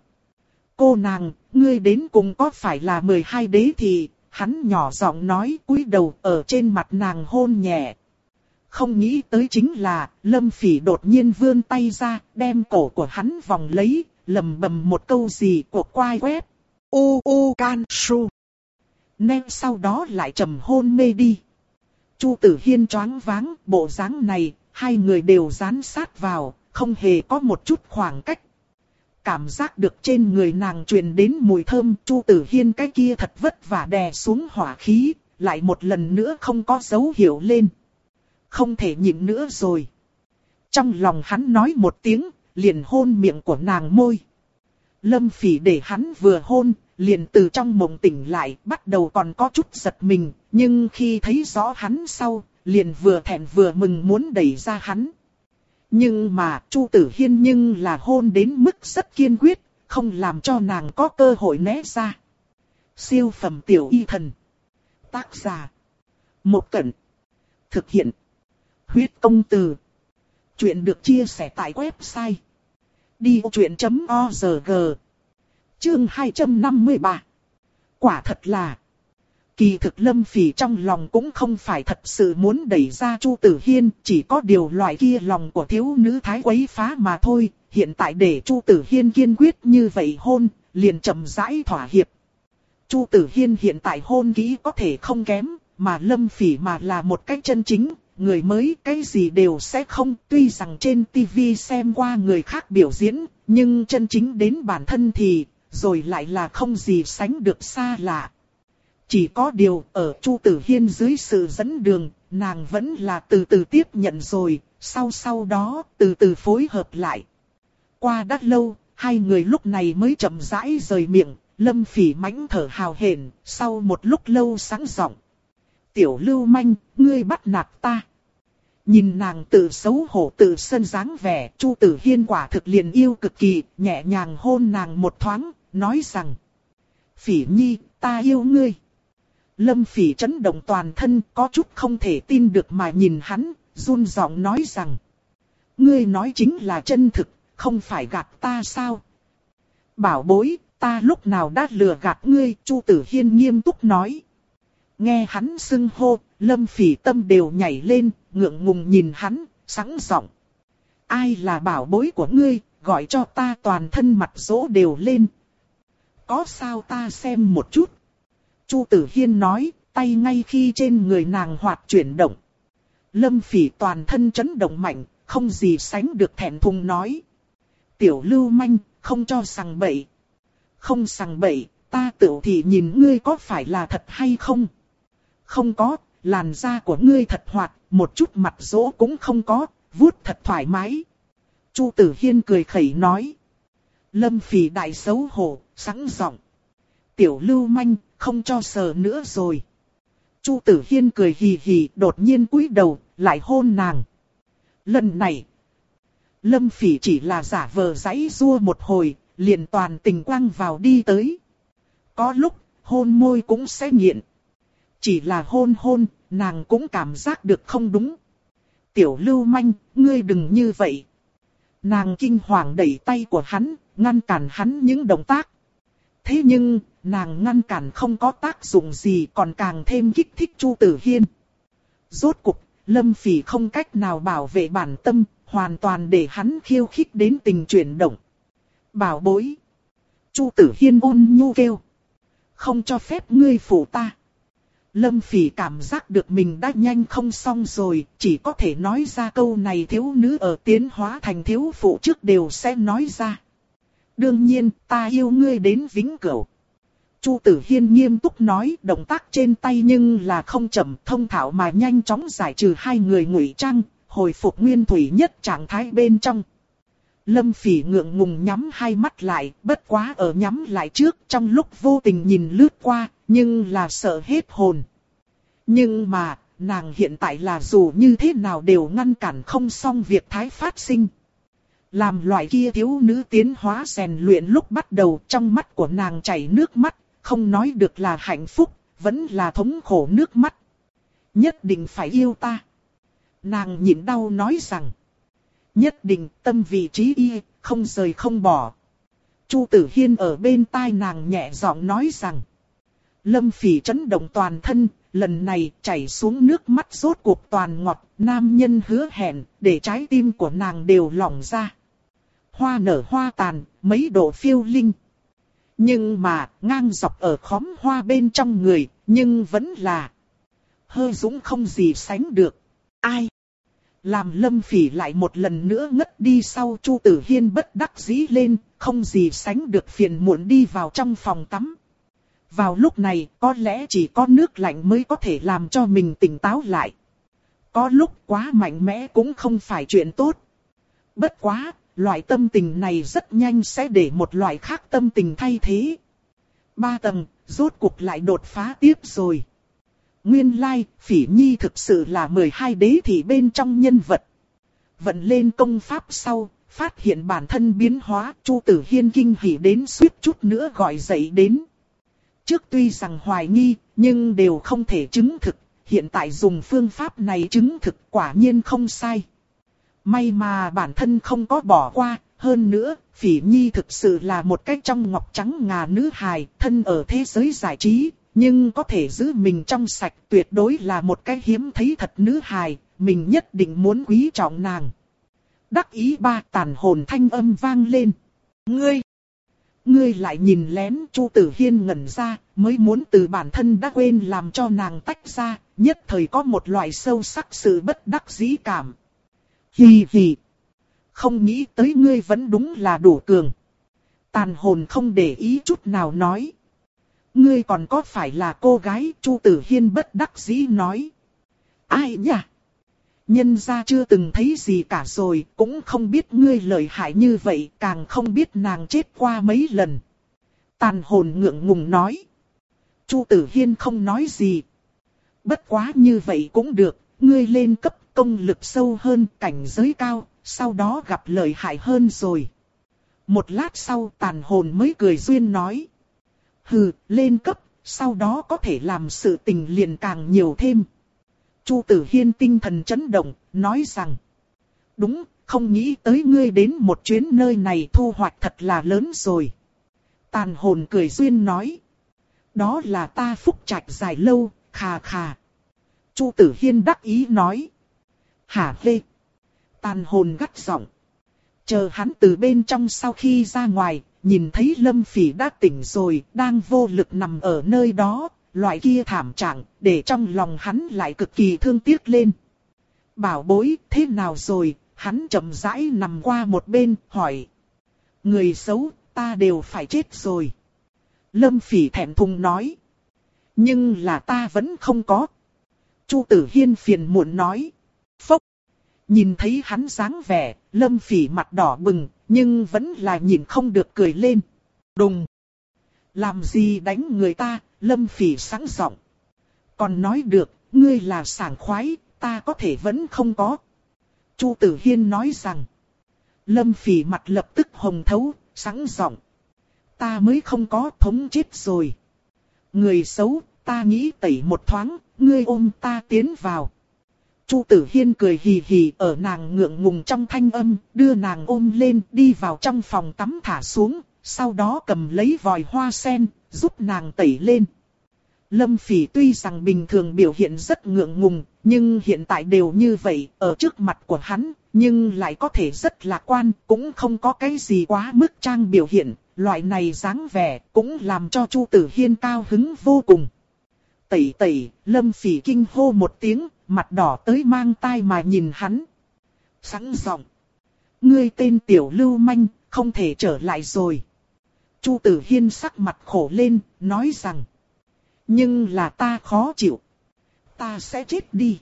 Cô nàng, ngươi đến cùng có phải là mười hai đế thì, hắn nhỏ giọng nói, cúi đầu ở trên mặt nàng hôn nhẹ. Không nghĩ tới chính là, Lâm Phỉ đột nhiên vươn tay ra, đem cổ của hắn vòng lấy, lầm bầm một câu gì của quai quét. U u can su. Nên sau đó lại trầm hôn mê đi. Chu Tử Hiên choáng váng, bộ dáng này, hai người đều dán sát vào, không hề có một chút khoảng cách. Cảm giác được trên người nàng truyền đến mùi thơm, Chu Tử Hiên cái kia thật vất vả đè xuống hỏa khí, lại một lần nữa không có dấu hiệu lên. Không thể nhịn nữa rồi. Trong lòng hắn nói một tiếng, liền hôn miệng của nàng môi. Lâm Phỉ để hắn vừa hôn, liền từ trong mộng tỉnh lại, bắt đầu còn có chút giật mình, nhưng khi thấy rõ hắn sau, liền vừa thẹn vừa mừng muốn đẩy ra hắn. Nhưng mà Chu Tử Hiên nhưng là hôn đến mức rất kiên quyết, không làm cho nàng có cơ hội né ra. Siêu phẩm tiểu y thần. Tác giả. Một Cẩn. Thực hiện. Huyết công từ. Chuyện được chia sẻ tại website. đi ô chuyện chấm org. Chương hai trăm năm mươi ba. Quả thật là. Kỳ thực Lâm Phỉ trong lòng cũng không phải thật sự muốn đẩy ra Chu Tử Hiên, chỉ có điều loại kia lòng của thiếu nữ thái quấy phá mà thôi. Hiện tại để Chu Tử Hiên kiên quyết như vậy hôn, liền chậm rãi thỏa hiệp. Chu Tử Hiên hiện tại hôn kỹ có thể không kém, mà Lâm Phỉ mà là một cách chân chính, người mới cái gì đều sẽ không. Tuy rằng trên tivi xem qua người khác biểu diễn, nhưng chân chính đến bản thân thì, rồi lại là không gì sánh được xa lạ. Chỉ có điều ở Chu Tử Hiên dưới sự dẫn đường, nàng vẫn là từ từ tiếp nhận rồi, sau sau đó từ từ phối hợp lại. Qua đã lâu, hai người lúc này mới chậm rãi rời miệng, Lâm Phỉ mãnh thở hào hển, sau một lúc lâu sáng giọng. Tiểu lưu manh, ngươi bắt nạt ta. Nhìn nàng tự xấu hổ tự sân dáng vẻ, Chu Tử Hiên quả thực liền yêu cực kỳ, nhẹ nhàng hôn nàng một thoáng, nói rằng. Phỉ nhi, ta yêu ngươi. Lâm Phỉ chấn động toàn thân, có chút không thể tin được mà nhìn hắn, run giọng nói rằng. Ngươi nói chính là chân thực, không phải gạt ta sao? Bảo bối, ta lúc nào đã lừa gạt ngươi? Chu Tử Hiên nghiêm túc nói. Nghe hắn xưng hô, Lâm Phỉ tâm đều nhảy lên, ngượng ngùng nhìn hắn, sẵn giọng. Ai là bảo bối của ngươi, gọi cho ta toàn thân mặt rỗ đều lên. Có sao ta xem một chút. Chu Tử Hiên nói, tay ngay khi trên người nàng hoạt chuyển động. Lâm Phỉ toàn thân chấn động mạnh, không gì sánh được thẹn thùng nói. Tiểu lưu manh, không cho sằng bậy. Không sằng bậy, ta tựu thì nhìn ngươi có phải là thật hay không. Không có, làn da của ngươi thật hoạt, một chút mặt dỗ cũng không có, vuốt thật thoải mái. Chu Tử Hiên cười khẩy nói. Lâm Phỉ đại xấu hổ, sẵn giọng. Tiểu lưu manh, không cho sờ nữa rồi. Chu Tử Hiên cười hì hì, đột nhiên cúi đầu, lại hôn nàng. Lần này, Lâm Phỉ chỉ là giả vờ giãy giụa một hồi, liền toàn tình quăng vào đi tới. Có lúc, hôn môi cũng sẽ nghiện. Chỉ là hôn hôn, nàng cũng cảm giác được không đúng. Tiểu lưu manh, ngươi đừng như vậy. Nàng kinh hoàng đẩy tay của hắn, ngăn cản hắn những động tác. Thế nhưng, nàng ngăn cản không có tác dụng gì, còn càng thêm kích thích Chu Tử Hiên. Rốt cục, Lâm Phỉ không cách nào bảo vệ bản tâm, hoàn toàn để hắn khiêu khích đến tình chuyển động. Bảo bối. Chu Tử Hiên ôn nhu kêu. Không cho phép ngươi phụ ta. Lâm Phỉ cảm giác được mình đã nhanh không xong rồi, chỉ có thể nói ra câu này thiếu nữ ở tiến hóa thành thiếu phụ trước đều sẽ nói ra. Đương nhiên, ta yêu ngươi đến vĩnh cửu. Chu Tử Hiên nghiêm túc nói, động tác trên tay nhưng là không chậm, thông thạo mà nhanh chóng giải trừ hai người ngụy trang, hồi phục nguyên thủy nhất trạng thái bên trong. Lâm Phỉ ngượng ngùng nhắm hai mắt lại, bất quá ở nhắm lại trước, trong lúc vô tình nhìn lướt qua, nhưng là sợ hết hồn. Nhưng mà, nàng hiện tại là dù như thế nào đều ngăn cản không xong việc thái phát sinh. Làm loại kia thiếu nữ tiến hóa rèn luyện lúc bắt đầu, trong mắt của nàng chảy nước mắt, không nói được là hạnh phúc, vẫn là thống khổ nước mắt. Nhất định phải yêu ta. Nàng nhịn đau nói rằng. Nhất định tâm vị trí y, không rời không bỏ. Chu Tử Hiên ở bên tai nàng nhẹ giọng nói rằng. Lâm Phỉ chấn động toàn thân, lần này chảy xuống nước mắt rốt cuộc toàn ngọt, nam nhân hứa hẹn, để trái tim của nàng đều lỏng ra. Hoa nở hoa tàn, mấy độ phiêu linh. Nhưng mà, ngang dọc ở khóm hoa bên trong người, nhưng vẫn là hơi dũng không gì sánh được. Ai? Làm Lâm Phỉ lại một lần nữa ngất đi sau, Chu Tử Hiên bất đắc dĩ lên, không gì sánh được phiền muộn đi vào trong phòng tắm. Vào lúc này, có lẽ chỉ có nước lạnh mới có thể làm cho mình tỉnh táo lại. Có lúc quá mạnh mẽ cũng không phải chuyện tốt. Bất quá, loại tâm tình này rất nhanh sẽ để một loại khác tâm tình thay thế. Ba tầng, rốt cuộc lại đột phá tiếp rồi. Nguyên lai, Phỉ Nhi thực sự là mười hai đế thị bên trong nhân vật. Vận lên công pháp sau, phát hiện bản thân biến hóa, Chu Tử Hiên kinh hỉ đến suýt chút nữa gọi dậy đến. Trước tuy rằng hoài nghi, nhưng đều không thể chứng thực, hiện tại dùng phương pháp này chứng thực quả nhiên không sai. May mà bản thân không có bỏ qua, hơn nữa, Phỉ Nhi thực sự là một cái trong ngọc trắng ngà nữ hài, thân ở thế giới giải trí, nhưng có thể giữ mình trong sạch, tuyệt đối là một cái hiếm thấy thật nữ hài, mình nhất định muốn quý trọng nàng. Đắc ý ba tàn hồn thanh âm vang lên. Ngươi! Ngươi lại nhìn lén. Chu Tử Hiên ngẩn ra, mới muốn từ bản thân đã quên làm cho nàng tách ra, nhất thời có một loại sâu sắc sự bất đắc dĩ cảm. Hì hì! Không nghĩ tới ngươi vẫn đúng là đủ cường. Tàn hồn không để ý chút nào nói. Ngươi còn có phải là cô gái? Chu Tử Hiên bất đắc dĩ nói. Ai nhỉ? Nhân gia chưa từng thấy gì cả rồi, cũng không biết ngươi lợi hại như vậy, càng không biết nàng chết qua mấy lần. Tàn hồn ngượng ngùng nói. Chu Tử Hiên không nói gì. Bất quá như vậy cũng được, ngươi lên cấp công lực sâu hơn, cảnh giới cao, sau đó gặp lợi hại hơn rồi. Một lát sau tàn hồn mới cười duyên nói. Hừ, lên cấp, sau đó có thể làm sự tình liền càng nhiều thêm. Chu Tử Hiên tinh thần chấn động, nói rằng. Đúng, không nghĩ tới ngươi đến một chuyến nơi này thu hoạch thật là lớn rồi. Tàn hồn cười duyên nói. Đó là ta phúc trạch dài lâu, khà khà. Chu Tử Hiên đắc ý nói. Hả hê. Tàn hồn gắt giọng. Chờ hắn từ bên trong sau khi ra ngoài, nhìn thấy Lâm Phỉ đã tỉnh rồi, đang vô lực nằm ở nơi đó, loại kia thảm trạng, để trong lòng hắn lại cực kỳ thương tiếc lên. Bảo bối, thế nào rồi? Hắn chậm rãi nằm qua một bên, hỏi. Người xấu, ta đều phải chết rồi. Lâm Phỉ thẹn thùng nói. Nhưng là ta vẫn không có. Chu Tử Hiên phiền muộn nói. Phốc. Nhìn thấy hắn dáng vẻ, Lâm Phỉ mặt đỏ bừng, nhưng vẫn là nhìn không được cười lên. Đùng. Làm gì đánh người ta, Lâm Phỉ sẵn giọng. Còn nói được, ngươi là sảng khoái, ta có thể vẫn không có. Chu Tử Hiên nói rằng. Lâm Phỉ mặt lập tức hồng thấu, sẵn giọng. Ta mới không có, thống chết rồi. Người xấu, ta nghĩ tẩy một thoáng, ngươi ôm ta tiến vào. Chu Tử Hiên cười hì hì ở nàng ngượng ngùng trong thanh âm, đưa nàng ôm lên đi vào trong phòng tắm thả xuống, sau đó cầm lấy vòi hoa sen, giúp nàng tẩy lên. Lâm Phỉ tuy rằng bình thường biểu hiện rất ngượng ngùng, nhưng hiện tại đều như vậy, ở trước mặt của hắn, nhưng lại có thể rất lạc quan, cũng không có cái gì quá mức trang biểu hiện, loại này dáng vẻ cũng làm cho Chu Tử Hiên cao hứng vô cùng. Tẩy tẩy, Lâm Phỉ kinh hô một tiếng, mặt đỏ tới mang tai mà nhìn hắn. Sẵn giọng. Ngươi tên tiểu lưu manh, không thể trở lại rồi. Chu Tử Hiên sắc mặt khổ lên, nói rằng. Nhưng là ta khó chịu. Ta sẽ chết đi.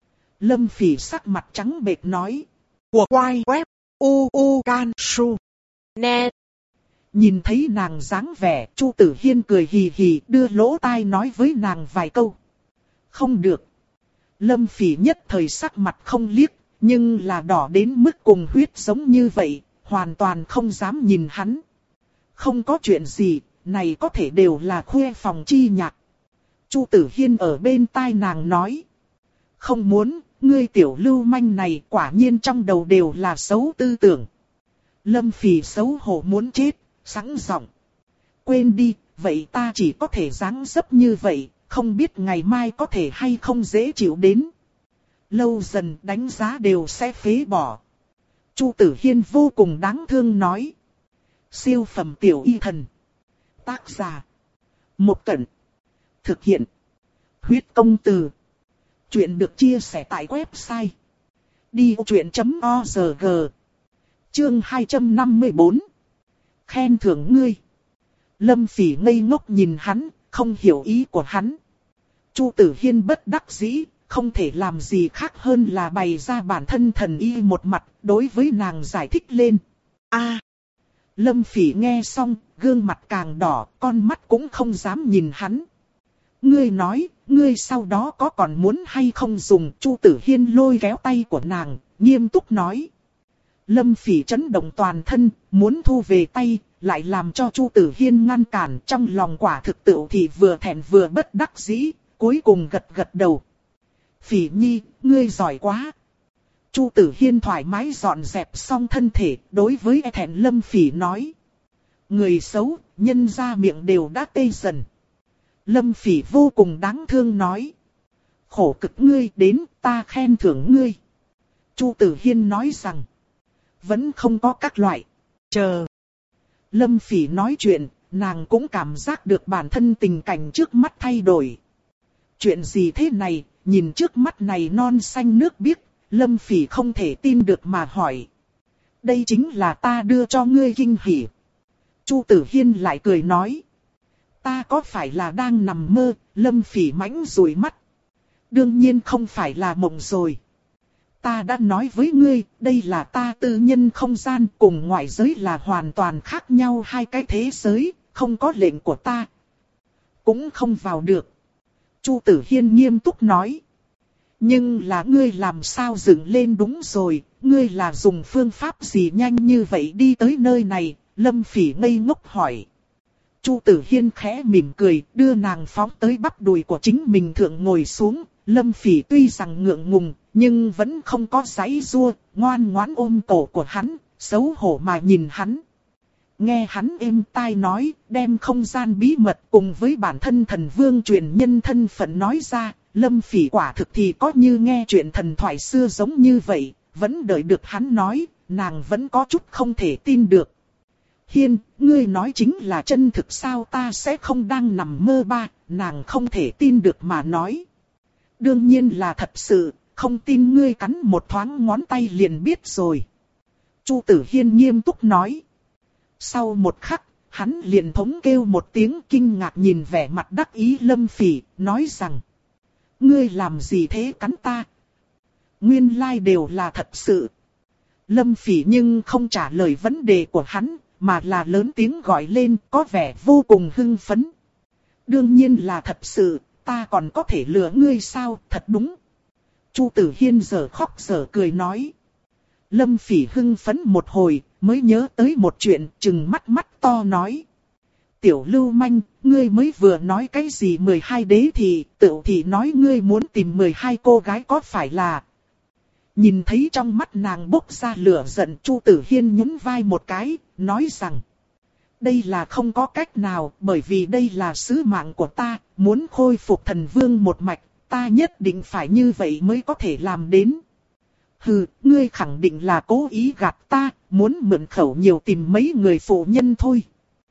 Lâm Phỉ sắc mặt trắng bệch nói. Của quay web u u can su net. Nhìn thấy nàng dáng vẻ, Chu Tử Hiên cười hì hì đưa lỗ tai nói với nàng vài câu. Không được. Lâm Phỉ nhất thời sắc mặt không liếc, nhưng là đỏ đến mức cùng huyết giống như vậy, hoàn toàn không dám nhìn hắn. Không có chuyện gì, này có thể đều là khuê phòng chi nhạc. Chu Tử Hiên ở bên tai nàng nói. Không muốn, ngươi tiểu lưu manh này quả nhiên trong đầu đều là xấu tư tưởng. Lâm Phỉ xấu hổ muốn chết, sẵn giọng. Quên đi, vậy ta chỉ có thể dáng dấp như vậy, không biết ngày mai có thể hay không dễ chịu đến. Lâu dần đánh giá đều sẽ phế bỏ. Chu Tử Hiên vô cùng đáng thương nói. Siêu phẩm tiểu y thần. Tác giả. Một Cẩn. Thực hiện. Huyết công từ. Chuyện được chia sẻ tại website. đi ô chuyện chấm o rờ giê. Chương hai trăm năm mươi bốn. Khen thưởng ngươi. Lâm Phỉ ngây ngốc nhìn hắn, không hiểu ý của hắn. Chu Tử Hiên bất đắc dĩ, không thể làm gì khác hơn là bày ra bản thân thần y một mặt, đối với nàng giải thích lên. A. À, Lâm Phỉ nghe xong, gương mặt càng đỏ, con mắt cũng không dám nhìn hắn. Ngươi nói, ngươi sau đó có còn muốn hay không dùng? Chu Tử Hiên lôi kéo tay của nàng, nghiêm túc nói. Lâm Phỉ chấn động toàn thân, muốn thu về tay, lại làm cho Chu Tử Hiên ngăn cản, trong lòng quả thực tự thì vừa thẹn vừa bất đắc dĩ, cuối cùng gật gật đầu. Phỉ nhi, ngươi giỏi quá. Chu Tử Hiên thoải mái dọn dẹp xong thân thể, đối với e thẹn Lâm Phỉ nói. Người xấu, nhân ra miệng đều đã tê dần. Lâm Phỉ vô cùng đáng thương nói. Khổ cực ngươi đến, ta khen thưởng ngươi. Chu Tử Hiên nói rằng. Vẫn không có các loại. Chờ. Lâm Phỉ nói chuyện, nàng cũng cảm giác được bản thân tình cảnh trước mắt thay đổi. Chuyện gì thế này, nhìn trước mắt này non xanh nước biếc, Lâm Phỉ không thể tin được mà hỏi. Đây chính là ta đưa cho ngươi kinh hỉ. Chu Tử Hiên lại cười nói. Ta có phải là đang nằm mơ? Lâm Phỉ mánh dụi mắt. Đương nhiên không phải là mộng rồi. Ta đã nói với ngươi, đây là ta tư nhân không gian, cùng ngoại giới là hoàn toàn khác nhau hai cái thế giới, không có lệnh của ta. Cũng không vào được. Chu Tử Hiên nghiêm túc nói. Nhưng là ngươi làm sao dựng lên đúng rồi, ngươi là dùng phương pháp gì nhanh như vậy đi tới nơi này? Lâm Phỉ ngây ngốc hỏi. Chu Tử Hiên khẽ mỉm cười, đưa nàng phóng tới bắp đùi của chính mình thượng ngồi xuống. Lâm Phỉ tuy rằng ngượng ngùng, nhưng vẫn không có giãy giụa, ngoan ngoãn ôm cổ của hắn, xấu hổ mà nhìn hắn. Nghe hắn êm tai nói, đem không gian bí mật cùng với bản thân thần vương truyền nhân thân phận nói ra, Lâm Phỉ quả thực thì có như nghe chuyện thần thoại xưa giống như vậy, vẫn đợi được hắn nói, nàng vẫn có chút không thể tin được. Hiên, ngươi nói chính là chân thực sao? Ta sẽ không đang nằm mơ ba, nàng không thể tin được mà nói. Đương nhiên là thật sự, không tin ngươi cắn một thoáng ngón tay liền biết rồi. Chu Tử Hiên nghiêm túc nói. Sau một khắc, hắn liền thống kêu một tiếng kinh ngạc nhìn vẻ mặt đắc ý Lâm Phỉ, nói rằng: Ngươi làm gì thế cắn ta? Nguyên lai like đều là thật sự. Lâm Phỉ nhưng không trả lời vấn đề của hắn, mà là lớn tiếng gọi lên có vẻ vô cùng hưng phấn. Đương nhiên là thật sự, ta còn có thể lừa ngươi sao, thật đúng. Chu Tử Hiên giờ khóc giờ cười nói. Lâm Phỉ hưng phấn một hồi, mới nhớ tới một chuyện, trừng mắt mắt to nói. Tiểu lưu manh, ngươi mới vừa nói cái gì mười hai đế thì, tựu thì nói ngươi muốn tìm mười hai cô gái có phải là... Nhìn thấy trong mắt nàng bốc ra lửa giận, Chu Tử Hiên nhún vai một cái, nói rằng. Đây là không có cách nào, bởi vì đây là sứ mạng của ta, muốn khôi phục thần vương một mạch, ta nhất định phải như vậy mới có thể làm đến. Hừ, ngươi khẳng định là cố ý gạt ta, muốn mượn khẩu nhiều tìm mấy người phụ nhân thôi.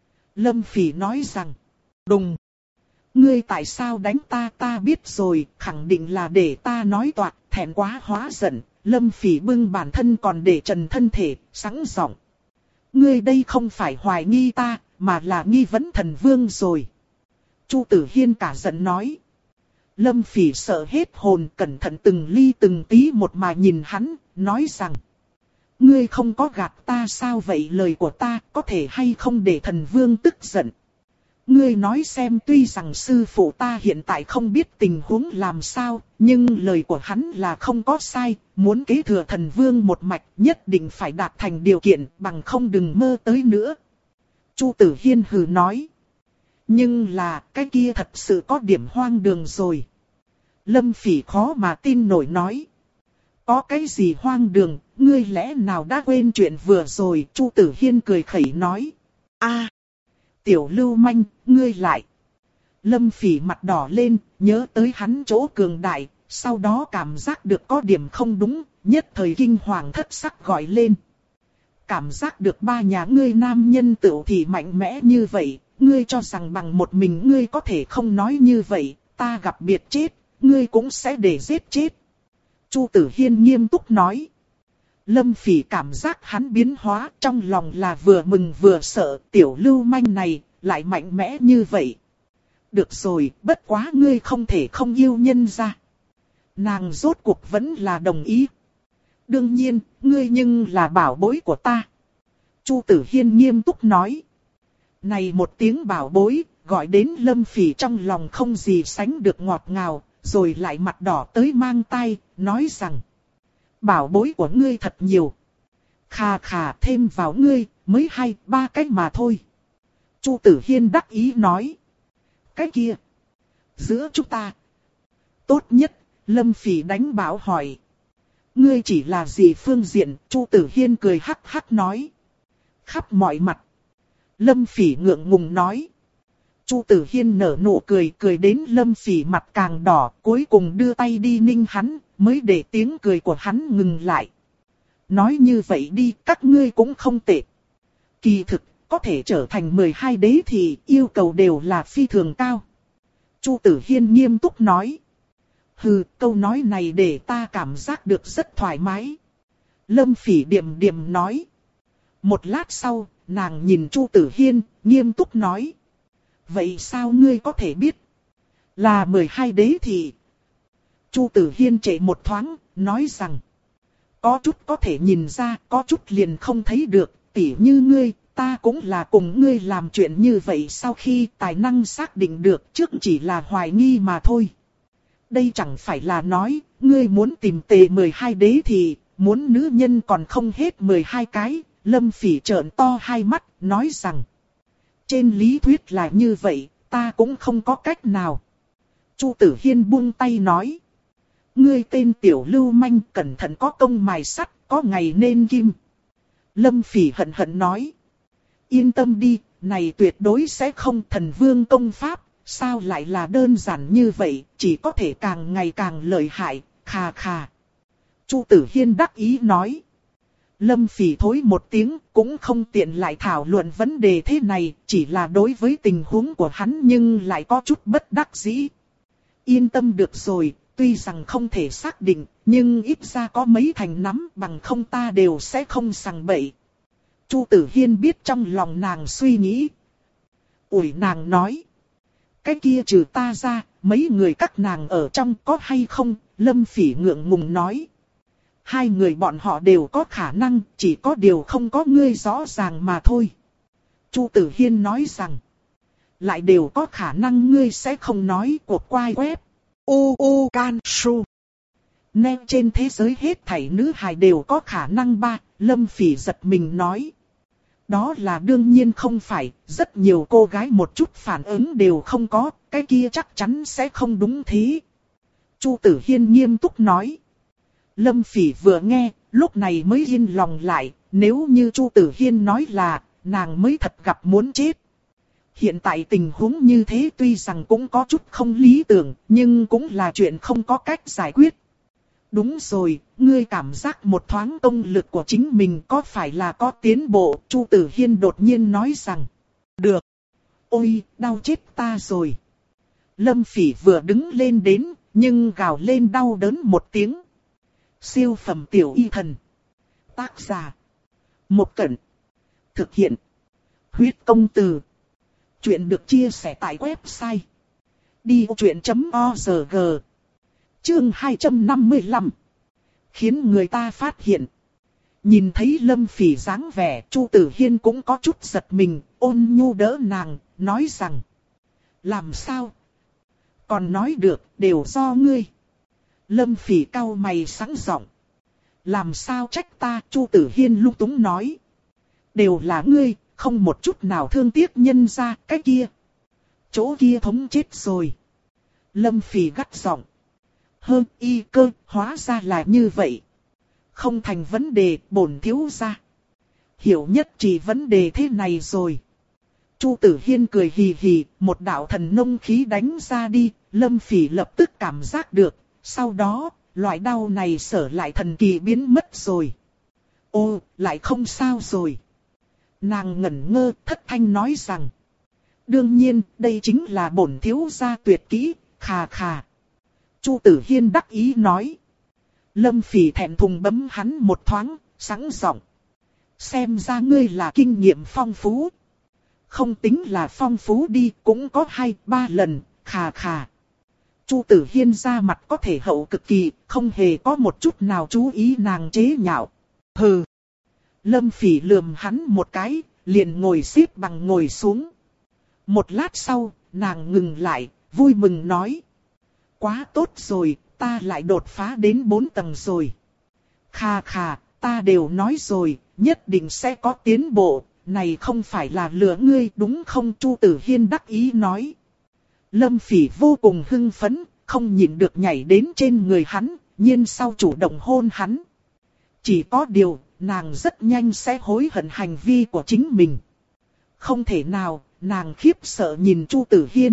Lâm Phỉ nói rằng, đùng. Ngươi tại sao đánh ta ta biết rồi, khẳng định là để ta nói toạc, thẹn quá hóa giận. Lâm Phỉ bưng bản thân còn để trần thân thể, sẵn giọng. Ngươi đây không phải hoài nghi ta, mà là nghi vấn thần vương rồi. Chu Tử Hiên cả giận nói. Lâm Phỉ sợ hết hồn, cẩn thận từng ly từng tí một mà nhìn hắn, nói rằng. Ngươi không có gạt ta sao vậy, lời của ta có thể hay không để thần vương tức giận. Ngươi nói xem, tuy rằng sư phụ ta hiện tại không biết tình huống làm sao, nhưng lời của hắn là không có sai, muốn kế thừa thần vương một mạch nhất định phải đạt thành điều kiện, bằng không đừng mơ tới nữa. Chu Tử Hiên hừ nói. Nhưng là, cái kia thật sự có điểm hoang đường rồi. Lâm Phỉ khó mà tin nổi nói. Có cái gì hoang đường, ngươi lẽ nào đã quên chuyện vừa rồi? Chu Tử Hiên cười khẩy nói. A, tiểu lưu manh, ngươi lại. Lâm Phỉ mặt đỏ lên, nhớ tới hắn chỗ cường đại, sau đó cảm giác được có điểm không đúng, nhất thời kinh hoàng thất sắc gọi lên. Cảm giác được ba nhà ngươi nam nhân tựu thì mạnh mẽ như vậy, ngươi cho rằng bằng một mình ngươi có thể không nói như vậy, ta gặp biệt chết, ngươi cũng sẽ để giết chết. Chu Tử Hiên nghiêm túc nói. Lâm Phỉ cảm giác hắn biến hóa, trong lòng là vừa mừng vừa sợ, tiểu lưu manh này lại mạnh mẽ như vậy. Được rồi, bất quá ngươi không thể không yêu nhân ra. Nàng rốt cuộc vẫn là đồng ý. Đương nhiên, ngươi nhưng là bảo bối của ta. Chu Tử Hiên nghiêm túc nói. Này một tiếng bảo bối, gọi đến Lâm Phỉ trong lòng không gì sánh được ngọt ngào, rồi lại mặt đỏ tới mang tay, nói rằng. Bảo bối của ngươi thật nhiều. Khà khà thêm vào ngươi, mới hai, ba cái mà thôi. Chu Tử Hiên đắc ý nói. Cái kia, giữa chúng ta, tốt nhất, Lâm Phỉ đánh bảo hỏi. Ngươi chỉ là gì phương diện? Chu Tử Hiên cười hắc hắc nói. Khắp mọi mặt. Lâm Phỉ ngượng ngùng nói. Chu Tử Hiên nở nụ cười, cười đến Lâm Phỉ mặt càng đỏ, cuối cùng đưa tay đi ninh hắn, mới để tiếng cười của hắn ngừng lại. Nói như vậy đi, các ngươi cũng không tệ. Kỳ thực, có thể trở thành mười hai đế thì yêu cầu đều là phi thường cao. Chu Tử Hiên nghiêm túc nói. Hừ, câu nói này để ta cảm giác được rất thoải mái. Lâm Phỉ điềm điềm nói. Một lát sau, nàng nhìn Chu Tử Hiên, nghiêm túc nói. Vậy sao ngươi có thể biết? Là mười hai đế thì... Chu Tử Hiên trệ một thoáng, nói rằng. Có chút có thể nhìn ra, có chút liền không thấy được, tỉ như ngươi, ta cũng là cùng ngươi làm chuyện như vậy sau khi tài năng xác định được trước chỉ là hoài nghi mà thôi. Đây chẳng phải là nói, ngươi muốn tìm tề mười hai đế thì, muốn nữ nhân còn không hết mười hai cái, Lâm Phỉ trợn to hai mắt, nói rằng. Trên lý thuyết là như vậy, ta cũng không có cách nào. Chu Tử Hiên buông tay nói. Ngươi tên tiểu lưu manh, cẩn thận có công mài sắt, có ngày nên kim. Lâm Phỉ hận hận nói. Yên tâm đi, này tuyệt đối sẽ không, thần vương công pháp, sao lại là đơn giản như vậy, chỉ có thể càng ngày càng lợi hại, khà khà. Chu Tử Hiên đắc ý nói. Lâm Phỉ thối một tiếng, cũng không tiện lại thảo luận vấn đề thế này, chỉ là đối với tình huống của hắn nhưng lại có chút bất đắc dĩ. Yên tâm được rồi, tuy rằng không thể xác định, nhưng ít ra có mấy thành nắm, bằng không ta đều sẽ không sằng bậy. Chu Tử Hiên biết trong lòng nàng suy nghĩ. Ủi nàng nói. Cái kia trừ ta ra, mấy người các nàng ở trong có hay không? Lâm Phỉ ngượng ngùng nói. Hai người bọn họ đều có khả năng, chỉ có điều không có ngươi rõ ràng mà thôi. Chu Tử Hiên nói rằng. Lại đều có khả năng ngươi sẽ không nói cuộc quay web. U U Can Su. Nên trên thế giới hết thảy nữ hài đều có khả năng ba, Lâm Phỉ giật mình nói. Đó là đương nhiên không phải, rất nhiều cô gái một chút phản ứng đều không có, cái kia chắc chắn sẽ không đúng thế. Chu Tử Hiên nghiêm túc nói. Lâm Phỉ vừa nghe, lúc này mới yên lòng lại, nếu như Chu Tử Hiên nói là, nàng mới thật gặp muốn chết. Hiện tại tình huống như thế tuy rằng cũng có chút không lý tưởng, nhưng cũng là chuyện không có cách giải quyết. Đúng rồi, ngươi cảm giác một thoáng công lực của chính mình có phải là có tiến bộ? Chu Tử Hiên đột nhiên nói rằng. Được. Ôi, đau chết ta rồi. Lâm Phỉ vừa đứng lên đến, nhưng gào lên đau đớn một tiếng. Siêu phẩm tiểu y thần. Tác giả. Một Cẩn. Thực hiện. Huyết công từ. Chuyện được chia sẻ tại website. đi vô chuyện chấm org. Chương hai trăm năm mươi lăm. Khiến người ta phát hiện. Nhìn thấy Lâm Phỉ dáng vẻ, Chu Tử Hiên cũng có chút giật mình, ôn nhu đỡ nàng, nói rằng. Làm sao? Còn nói được, đều do ngươi. Lâm Phỉ cau mày sẵn giọng. Làm sao trách ta? Chu Tử Hiên lung túng nói. Đều là ngươi, không một chút nào thương tiếc nhân ra, cái kia. Chỗ kia thống chết rồi. Lâm Phỉ gắt giọng. Hơn y cơ, hóa ra là như vậy. Không thành vấn đề, bổn thiếu gia. Hiểu nhất chỉ vấn đề thế này rồi. Chu Tử Hiên cười hì hì, một đạo thần nông khí đánh ra đi, Lâm Phỉ lập tức cảm giác được. Sau đó, loại đau này sở lại thần kỳ biến mất rồi. Ô, lại không sao rồi. Nàng ngẩn ngơ, thất thanh nói rằng. Đương nhiên, đây chính là bổn thiếu gia tuyệt kỹ, khà khà. Chu Tử Hiên đắc ý nói. Lâm Phỉ thẹn thùng bấm hắn một thoáng, sẵn giọng. Xem ra ngươi là kinh nghiệm phong phú. Không tính là phong phú đi, cũng có hai, ba lần, khà khà. Chu Tử Hiên ra mặt có thể hậu cực kỳ, không hề có một chút nào chú ý nàng chế nhạo. Hừ. Lâm Phỉ lườm hắn một cái, liền ngồi xếp bằng ngồi xuống. Một lát sau, nàng ngừng lại, vui mừng nói. Quá tốt rồi, ta lại đột phá đến bốn tầng rồi. Khà khà, ta đều nói rồi, nhất định sẽ có tiến bộ, này không phải là lừa ngươi đúng không? Chu Tử Hiên đắc ý nói. Lâm Phỉ vô cùng hưng phấn, không nhịn được nhảy đến trên người hắn, nhiên sau chủ động hôn hắn. Chỉ có điều, nàng rất nhanh sẽ hối hận hành vi của chính mình. Không thể nào, nàng khiếp sợ nhìn Chu Tử Hiên.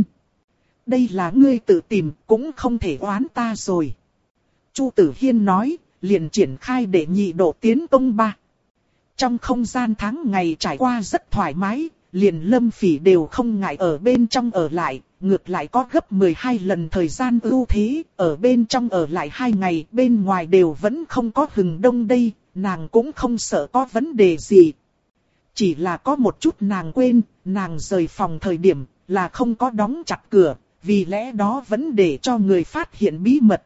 Đây là ngươi tự tìm, cũng không thể oán ta rồi. Chu Tử Hiên nói, liền triển khai để nhị độ tiến công ba. Trong không gian tháng ngày trải qua rất thoải mái, liền Lâm Phỉ đều không ngại ở bên trong ở lại, ngược lại có gấp mười hai lần thời gian ưu thế, ở bên trong ở lại hai ngày, bên ngoài đều vẫn không có hừng đông đây, nàng cũng không sợ có vấn đề gì. Chỉ là có một chút nàng quên, nàng rời phòng thời điểm là không có đóng chặt cửa, vì lẽ đó vẫn để cho người phát hiện bí mật.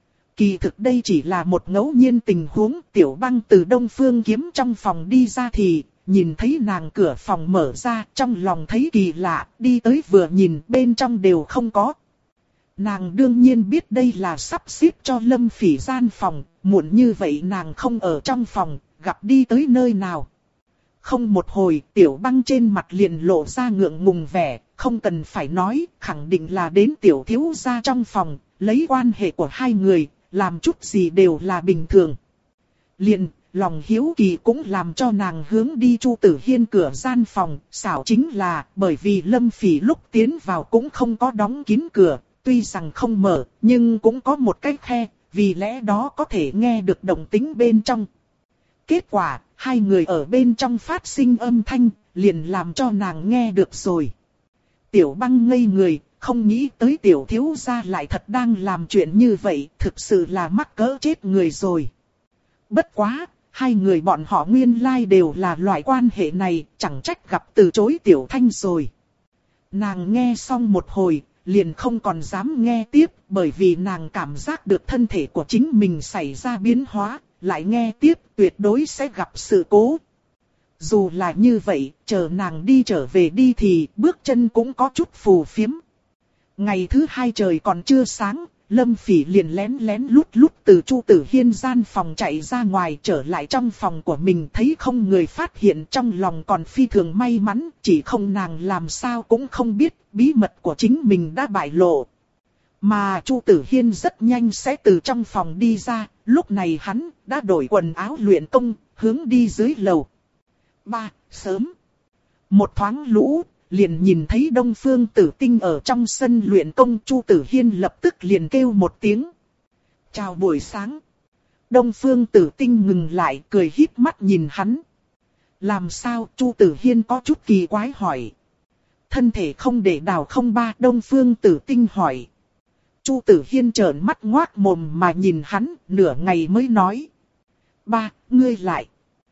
Kỳ thực đây chỉ là một ngẫu nhiên tình huống, Tiểu Băng từ Đông Phương Kiếm trong phòng đi ra thì, nhìn thấy nàng cửa phòng mở ra, trong lòng thấy kỳ lạ, đi tới vừa nhìn bên trong đều không có. Nàng đương nhiên biết đây là sắp xếp cho Lâm Phỉ gian phòng, muộn như vậy nàng không ở trong phòng, gặp đi tới nơi nào. Không một hồi, Tiểu Băng trên mặt liền lộ ra ngượng ngùng vẻ, không cần phải nói, khẳng định là đến tiểu thiếu gia trong phòng, lấy quan hệ của hai người, làm chút gì đều là bình thường. Liền, lòng hiếu kỳ cũng làm cho nàng hướng đi Chu Tử Hiên cửa gian phòng, xảo chính là bởi vì Lâm Phỉ lúc tiến vào cũng không có đóng kín cửa, tuy rằng không mở, nhưng cũng có một cái khe, vì lẽ đó có thể nghe được động tĩnh bên trong. Kết quả, hai người ở bên trong phát sinh âm thanh, liền làm cho nàng nghe được rồi. Tiểu Băng ngây người, không nghĩ tới tiểu thiếu gia lại thật đang làm chuyện như vậy, thực sự là mắc cỡ chết người rồi. Bất quá, hai người bọn họ nguyên lai đều là loại quan hệ này, chẳng trách gặp từ chối Tiểu Thanh rồi. Nàng nghe xong một hồi, liền không còn dám nghe tiếp, bởi vì nàng cảm giác được thân thể của chính mình xảy ra biến hóa, lại nghe tiếp tuyệt đối sẽ gặp sự cố. Dù là như vậy, chờ nàng đi trở về đi thì bước chân cũng có chút phù phiếm. Ngày thứ hai trời còn chưa sáng, Lâm Phỉ liền lén lén lút lút từ Chu Tử Hiên gian phòng chạy ra ngoài, trở lại trong phòng của mình, thấy không người phát hiện, trong lòng còn phi thường may mắn, chỉ không nàng làm sao cũng không biết bí mật của chính mình đã bại lộ. Mà Chu Tử Hiên rất nhanh sẽ từ trong phòng đi ra, lúc này hắn đã đổi quần áo luyện công, hướng đi dưới lầu. Ba, sớm. Một thoáng lũ, liền nhìn thấy Đông Phương Tử Tinh ở trong sân luyện công. Chu Tử Hiên lập tức liền kêu một tiếng. Chào buổi sáng. Đông Phương Tử Tinh ngừng lại, cười híp mắt nhìn hắn. Làm sao? Chu Tử Hiên có chút kỳ quái hỏi. Thân thể không để đảo không ba? Đông Phương Tử Tinh hỏi. Chu Tử Hiên trợn mắt ngoác mồm mà nhìn hắn, nửa ngày mới nói. Ba, ngươi lại.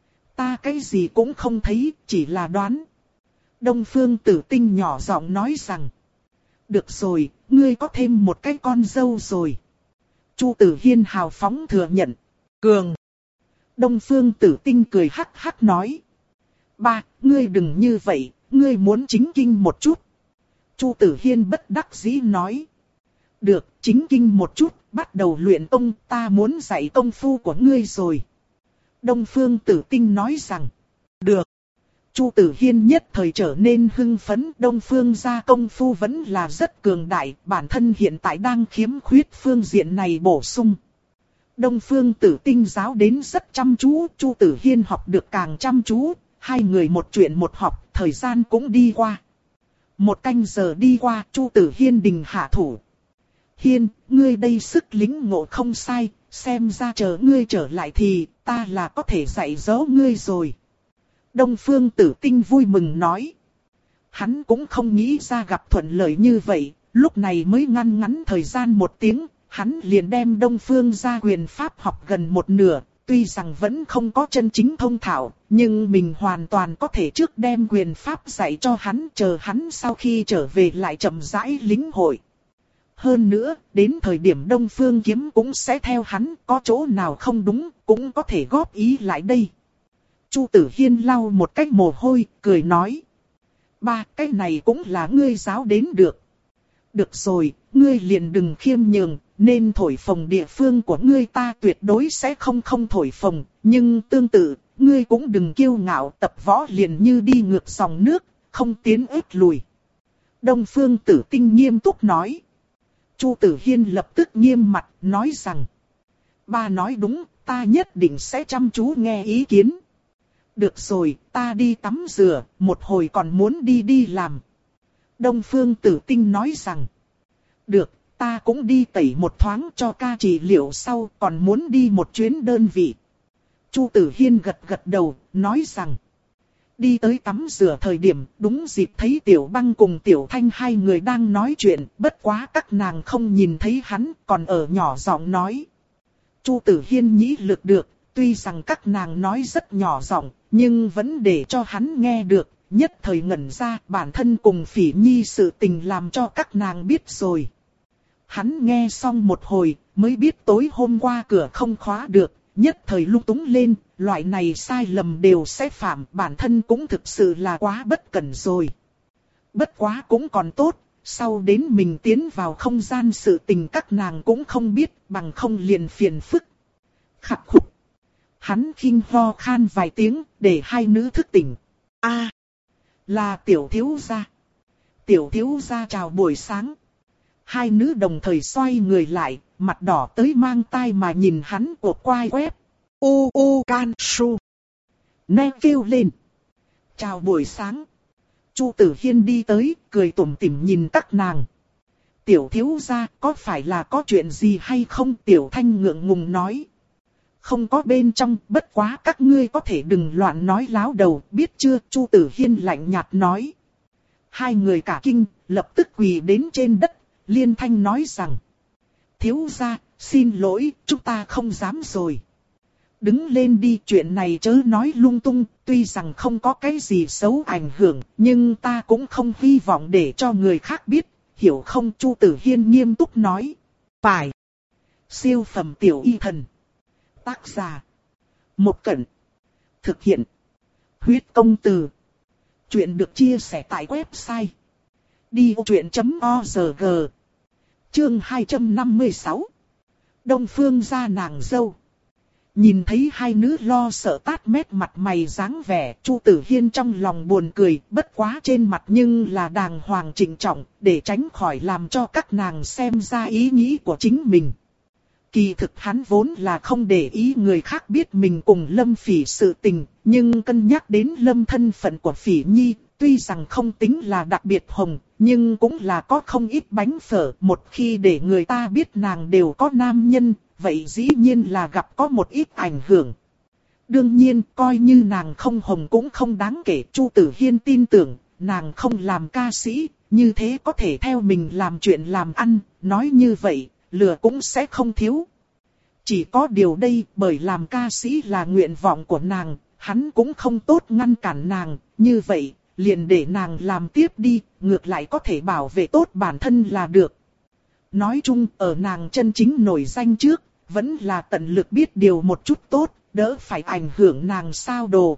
Ta cái gì cũng không thấy, chỉ là đoán. Đông Phương Tử Tinh nhỏ giọng nói rằng. Được rồi, ngươi có thêm một cái con dâu rồi. Chu Tử Hiên hào phóng thừa nhận. Cường. Đông Phương Tử Tinh cười hắc hắc nói. Ba, ngươi đừng như vậy, ngươi muốn chính kinh một chút. Chu Tử Hiên bất đắc dĩ nói. Được, chính kinh một chút, bắt đầu luyện công, ta muốn dạy công phu của ngươi rồi. Đông Phương Tử Tinh nói rằng. Được. Chu Tử Hiên nhất thời trở nên hưng phấn. Đông Phương gia công phu vẫn là rất cường đại, bản thân hiện tại đang khiếm khuyết phương diện này bổ sung. Đông Phương Tử Tinh giáo đến rất chăm chú, Chu Tử Hiên học được càng chăm chú, hai người một chuyện một học, thời gian cũng đi qua. Một canh giờ đi qua, Chu Tử Hiên đình hạ thủ. Hiên, ngươi đây sức lính ngộ không sai, xem ra chờ ngươi trở lại thì ta là có thể dạy dỗ ngươi rồi. Đông Phương Tử Tinh vui mừng nói. Hắn cũng không nghĩ ra gặp thuận lợi như vậy, lúc này mới ngăn ngắn thời gian một tiếng, hắn liền đem Đông Phương gia quyền pháp học gần một nửa, tuy rằng vẫn không có chân chính thông thạo, nhưng mình hoàn toàn có thể trước đem quyền pháp dạy cho hắn, chờ hắn sau khi trở về lại chậm rãi lĩnh hội. Hơn nữa, đến thời điểm Đông Phương kiếm cũng sẽ theo hắn, có chỗ nào không đúng, cũng có thể góp ý lại đây. Chu Tử Hiên lau một cái mồ hôi, cười nói. Ba, cái này cũng là ngươi giáo đến được. Được rồi, ngươi liền đừng khiêm nhường, nên thổi phồng địa phương của ngươi ta tuyệt đối sẽ không không thổi phồng. Nhưng tương tự, ngươi cũng đừng kiêu ngạo, tập võ liền như đi ngược dòng nước, không tiến ít lùi. Đông Phương Tử Tinh nghiêm túc nói. Chu Tử Hiên lập tức nghiêm mặt, nói rằng. Ba nói đúng, ta nhất định sẽ chăm chú nghe ý kiến. Được rồi, ta đi tắm rửa, một hồi còn muốn đi đi làm. Đông Phương Tử Tinh nói rằng. Được, ta cũng đi tẩy một thoáng cho ca trị liệu sau, còn muốn đi một chuyến đơn vị. Chu Tử Hiên gật gật đầu, nói rằng. Đi tới tắm rửa thời điểm, đúng dịp thấy Tiểu Băng cùng Tiểu Thanh hai người đang nói chuyện, bất quá các nàng không nhìn thấy hắn, còn ở nhỏ giọng nói. Chu Tử Hiên nhĩ lực được, tuy rằng các nàng nói rất nhỏ giọng, nhưng vẫn để cho hắn nghe được, nhất thời ngẩn ra, bản thân cùng Phỉ Nhi sự tình làm cho các nàng biết rồi. Hắn nghe xong một hồi, mới biết tối hôm qua cửa không khóa được, nhất thời lung túng lên, loại này sai lầm đều sẽ phạm, bản thân cũng thực sự là quá bất cẩn rồi. Bất quá cũng còn tốt, sau đến mình tiến vào không gian sự tình các nàng cũng không biết, bằng không liền phiền phức. Khắc khục. Hắn khinh ho khan vài tiếng, để hai nữ thức tỉnh. A, à, là Tiểu thiếu gia. Tiểu thiếu gia chào buổi sáng. Hai nữ đồng thời xoay người lại, mặt đỏ tới mang tai mà nhìn hắn của quai quét. U u can su. Nè kêu lên. Chào buổi sáng. Chu Tử Hiên đi tới, cười tủm tỉm nhìn các nàng. Tiểu thiếu gia, có phải là có chuyện gì hay không? Tiểu Thanh ngượng ngùng nói. Không có bên trong, bất quá các ngươi có thể đừng loạn nói láo đầu, biết chưa? Chu Tử Hiên lạnh nhạt nói. Hai người cả kinh, lập tức quỳ đến trên đất, liên thanh nói rằng. Thiếu gia, xin lỗi, chúng ta không dám rồi. Đứng lên đi, chuyện này chớ nói lung tung, tuy rằng không có cái gì xấu ảnh hưởng, nhưng ta cũng không hy vọng để cho người khác biết, hiểu không? Chu Tử Hiên nghiêm túc nói. Phải. Siêu phẩm tiểu y thần. Tác giả. Một Cẩn. Thực hiện. Huyết công từ. Chuyện được chia sẻ tại website đi ô truyện chấm org. Chương hai trăm năm mươi sáu. Đông Phương gia nàng dâu. Nhìn thấy hai nữ lo sợ tát mét mặt mày dáng vẻ, Chu Tử Hiên trong lòng buồn cười, bất quá trên mặt nhưng là đàng hoàng trịnh trọng, để tránh khỏi làm cho các nàng xem ra ý nghĩ của chính mình. Kỳ thực hắn vốn là không để ý người khác biết mình cùng Lâm Phỉ sự tình, nhưng cân nhắc đến Lâm thân phận của Phỉ Nhi, tuy rằng không tính là đặc biệt hồng, nhưng cũng là có không ít bánh phở. Một khi để người ta biết nàng đều có nam nhân, vậy dĩ nhiên là gặp có một ít ảnh hưởng. Đương nhiên, coi như nàng không hồng cũng không đáng kể. Chu Tử Hiên tin tưởng, nàng không làm ca sĩ, như thế có thể theo mình làm chuyện làm ăn, nói như vậy, lừa cũng sẽ không thiếu. Chỉ có điều đây, bởi làm ca sĩ là nguyện vọng của nàng, hắn cũng không tốt ngăn cản nàng, như vậy, liền để nàng làm tiếp đi, ngược lại có thể bảo vệ tốt bản thân là được. Nói chung, ở nàng chân chính nổi danh trước, vẫn là tận lực biết điều một chút tốt, đỡ phải ảnh hưởng nàng sao đồ.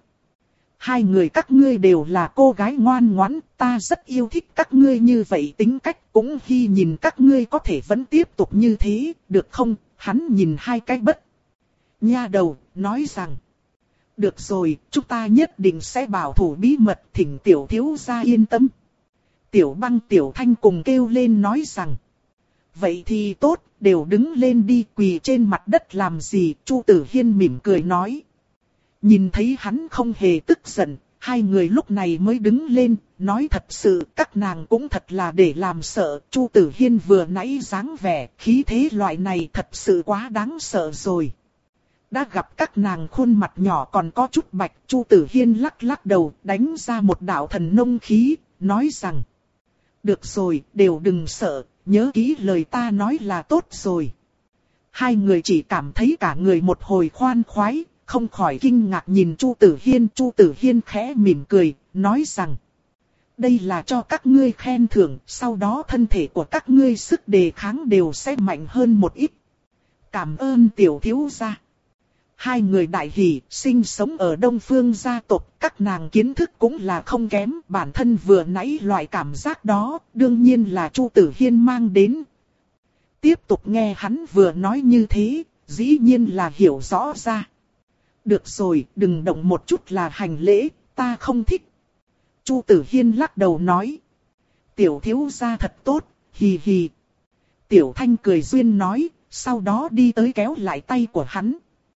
Hai người các ngươi đều là cô gái ngoan ngoãn, ta rất yêu thích các ngươi như vậy tính cách, cũng hy nhìn các ngươi có thể vẫn tiếp tục như thế, được không? Hắn nhìn hai cái bất nha đầu, nói rằng. Được rồi, chúng ta nhất định sẽ bảo thủ bí mật, thỉnh tiểu thiếu gia yên tâm. Tiểu Băng Tiểu Thanh cùng kêu lên nói rằng. Vậy thì tốt, đều đứng lên đi, quỳ trên mặt đất làm gì? Chu Tử Hiên mỉm cười nói. Nhìn thấy hắn không hề tức giận, hai người lúc này mới đứng lên, nói thật sự các nàng cũng thật là để làm sợ. Chu Tử Hiên vừa nãy dáng vẻ, khí thế loại này thật sự quá đáng sợ rồi. Đã gặp các nàng khuôn mặt nhỏ còn có chút bạch, Chu Tử Hiên lắc lắc đầu, đánh ra một đạo thần nông khí, nói rằng. Được rồi, đều đừng sợ, nhớ kỹ lời ta nói là tốt rồi. Hai người chỉ cảm thấy cả người một hồi khoan khoái, không khỏi kinh ngạc nhìn Chu Tử Hiên. Chu Tử Hiên khẽ mỉm cười, nói rằng. Đây là cho các ngươi khen thưởng, sau đó thân thể của các ngươi sức đề kháng đều sẽ mạnh hơn một ít. Cảm ơn tiểu thiếu gia. Hai người đại hỉ, sinh sống ở Đông Phương gia tộc, các nàng kiến thức cũng là không kém, bản thân vừa nãy loại cảm giác đó, đương nhiên là Chu Tử Hiên mang đến. Tiếp tục nghe hắn vừa nói như thế, dĩ nhiên là hiểu rõ ra. Được rồi, đừng động một chút là hành lễ, ta không thích. Chu Tử Hiên lắc đầu nói. Tiểu thiếu gia thật tốt, hì hì. Tiểu Thanh cười duyên nói, sau đó đi tới kéo lại tay của hắn.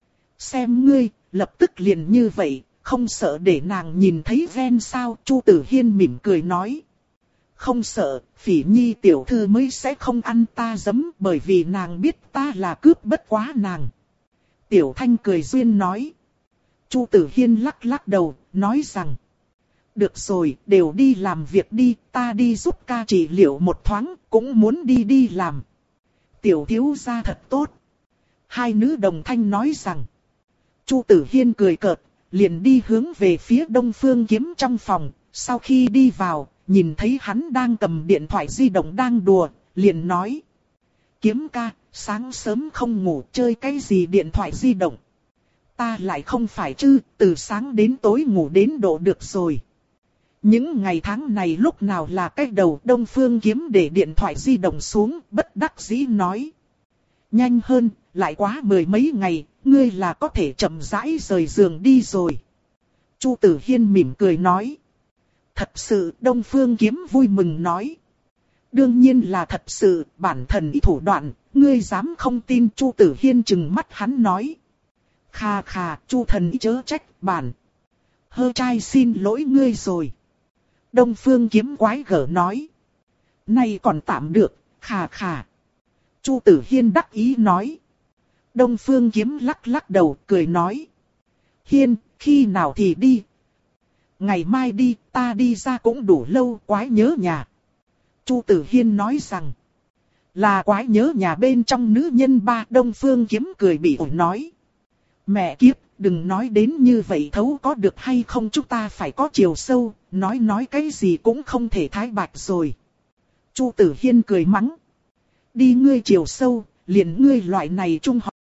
Xem ngươi, lập tức liền như vậy, không sợ để nàng nhìn thấy ven sao? Chu Tử Hiên mỉm cười nói. Không sợ, Phỉ Nhi tiểu thư mới sẽ không ăn ta giấm, bởi vì nàng biết ta là cướp bất quá nàng. Tiểu Thanh cười duyên nói. Chu Tử Hiên lắc lắc đầu, nói rằng. Được rồi, đều đi làm việc đi, ta đi giúp ca trị liệu một thoáng, cũng muốn đi đi làm. Tiểu thiếu gia thật tốt. Hai nữ đồng thanh nói rằng. Chu Tử Hiên cười cợt, liền đi hướng về phía Đông Phương Kiếm trong phòng. Sau khi đi vào, nhìn thấy hắn đang cầm điện thoại di động đang đùa, liền nói. Kiếm ca, sáng sớm không ngủ chơi cái gì điện thoại di động. Ta lại không phải chứ, từ sáng đến tối ngủ đến độ được rồi. Những ngày tháng này lúc nào là cái đầu? Đông Phương Kiếm để điện thoại di động xuống, bất đắc dĩ nói. Nhanh hơn, lại quá mười mấy ngày, ngươi là có thể chậm rãi rời giường đi rồi. Chu Tử Hiên mỉm cười nói. Thật sự? Đông Phương Kiếm vui mừng nói. Đương nhiên là thật sự, bản thần ý thủ đoạn, ngươi dám không tin? Chu Tử Hiên trừng mắt hắn nói. Khà khà, Chu thần ý chớ trách, bản hơ trai xin lỗi ngươi rồi. Đông Phương Kiếm quái gở nói. Này còn tạm được, khà khà. Chu Tử Hiên đắc ý nói. Đông Phương Kiếm lắc lắc đầu cười nói. Hiên, khi nào thì đi? Ngày mai đi, ta đi ra cũng đủ lâu, quái nhớ nhà. Chu Tử Hiên nói rằng. Là quái nhớ nhà bên trong nữ nhân ba? Đông Phương Kiếm cười bị ổi nói. Mẹ kiếp, đừng nói đến như vậy thấu có được hay không, chúng ta phải có chiều sâu, nói nói cái gì cũng không thể thái bạch rồi. Chu Tử Hiên cười mắng. Đi ngươi chiều sâu, liền ngươi loại này trung học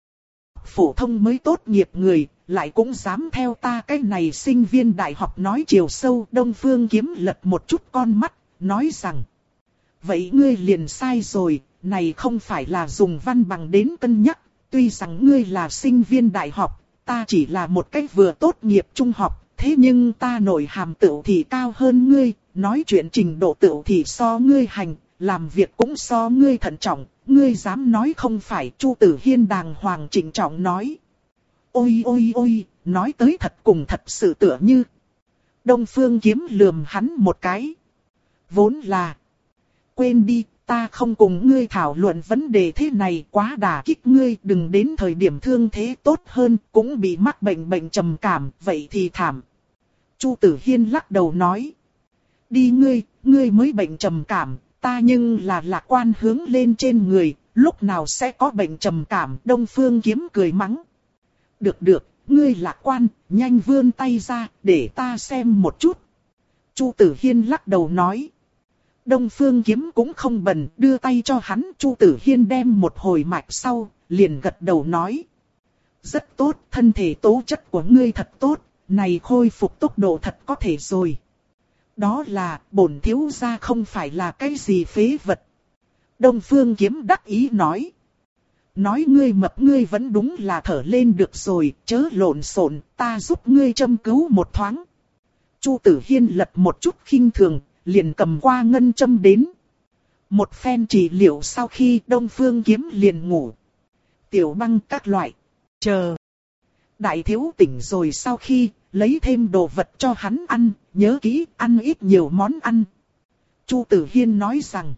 phổ thông mới tốt nghiệp người, lại cũng dám theo ta cái này sinh viên đại học nói chiều sâu. Đông Phương Kiếm lật một chút con mắt, nói rằng. Vậy ngươi liền sai rồi, này không phải là dùng văn bằng đến cân nhắc, tuy rằng ngươi là sinh viên đại học, ta chỉ là một cách vừa tốt nghiệp trung học, thế nhưng ta nội hàm tựu thì cao hơn ngươi, nói chuyện trình độ tựu thì so ngươi hành, làm việc cũng so ngươi thận trọng, ngươi dám nói không phải. Chu Tử Hiên đàng hoàng trịnh trọng nói. Ôi ôi ôi, nói tới thật cùng thật sự tựa như. Đông Phương Kiếm lườm hắn một cái. Vốn là, quên đi, ta không cùng ngươi thảo luận vấn đề thế này, quá đả kích ngươi, đừng đến thời điểm thương thế tốt hơn, cũng bị mắc bệnh bệnh trầm cảm, vậy thì thảm. Chu Tử Hiên lắc đầu nói. Đi ngươi, ngươi mới bệnh trầm cảm, ta nhưng là lạc quan hướng lên trên người, lúc nào sẽ có bệnh trầm cảm. Đông Phương Kiếm cười mắng. Được được, ngươi lạc quan, nhanh vươn tay ra, để ta xem một chút. Chu Tử Hiên lắc đầu nói. Đông Phương Kiếm cũng không bần, đưa tay cho hắn. Chu Tử Hiên đem một hồi mạch sau, liền gật đầu nói. Rất tốt, thân thể tố chất của ngươi thật tốt, này khôi phục tốc độ thật có thể rồi. Đó là, bổn thiếu gia không phải là cái gì phế vật. Đông Phương Kiếm đắc ý nói. Nói ngươi mập ngươi vẫn đúng là thở lên được rồi, chớ lộn xộn, ta giúp ngươi châm cứu một thoáng. Chu Tử Hiên lật một chút khinh thường, liền cầm qua ngân châm đến. Một phen trị liệu sau khi Đông Phương Kiếm liền ngủ. Tiểu Băng các loại. Chờ. Đại thiếu tỉnh rồi sau khi, lấy thêm đồ vật cho hắn ăn, nhớ kỹ ăn ít nhiều món ăn. Chu Tử Hiên nói rằng.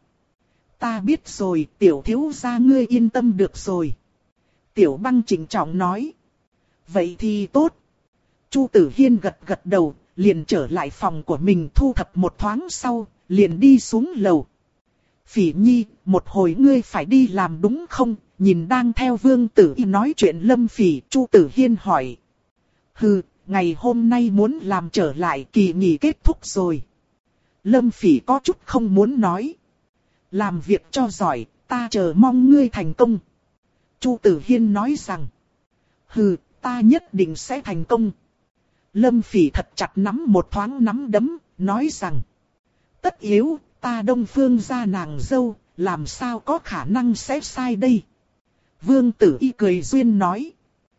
Ta biết rồi, tiểu thiếu gia ngươi yên tâm được rồi. Tiểu Băng trịnh trọng nói. Vậy thì tốt. Chu Tử Hiên gật gật đầu, liền trở lại phòng của mình thu thập một thoáng sau, liền đi xuống lầu. Phỉ Nhi, một hồi ngươi phải đi làm đúng không? Nhìn đang theo Vương Tử Y nói chuyện Lâm Phỉ, Chu Tử Hiên hỏi. Hừ, ngày hôm nay muốn làm trở lại, kỳ nghỉ kết thúc rồi. Lâm Phỉ có chút không muốn nói. Làm việc cho giỏi, ta chờ mong ngươi thành công. Chu Tử Hiên nói rằng. Hừ, ta nhất định sẽ thành công. Lâm Phỉ thật chặt nắm một thoáng nắm đấm, nói rằng. Tất yếu, ta Đông Phương gia nàng dâu, làm sao có khả năng sẽ sai đây. Vương Tử Y cười duyên nói.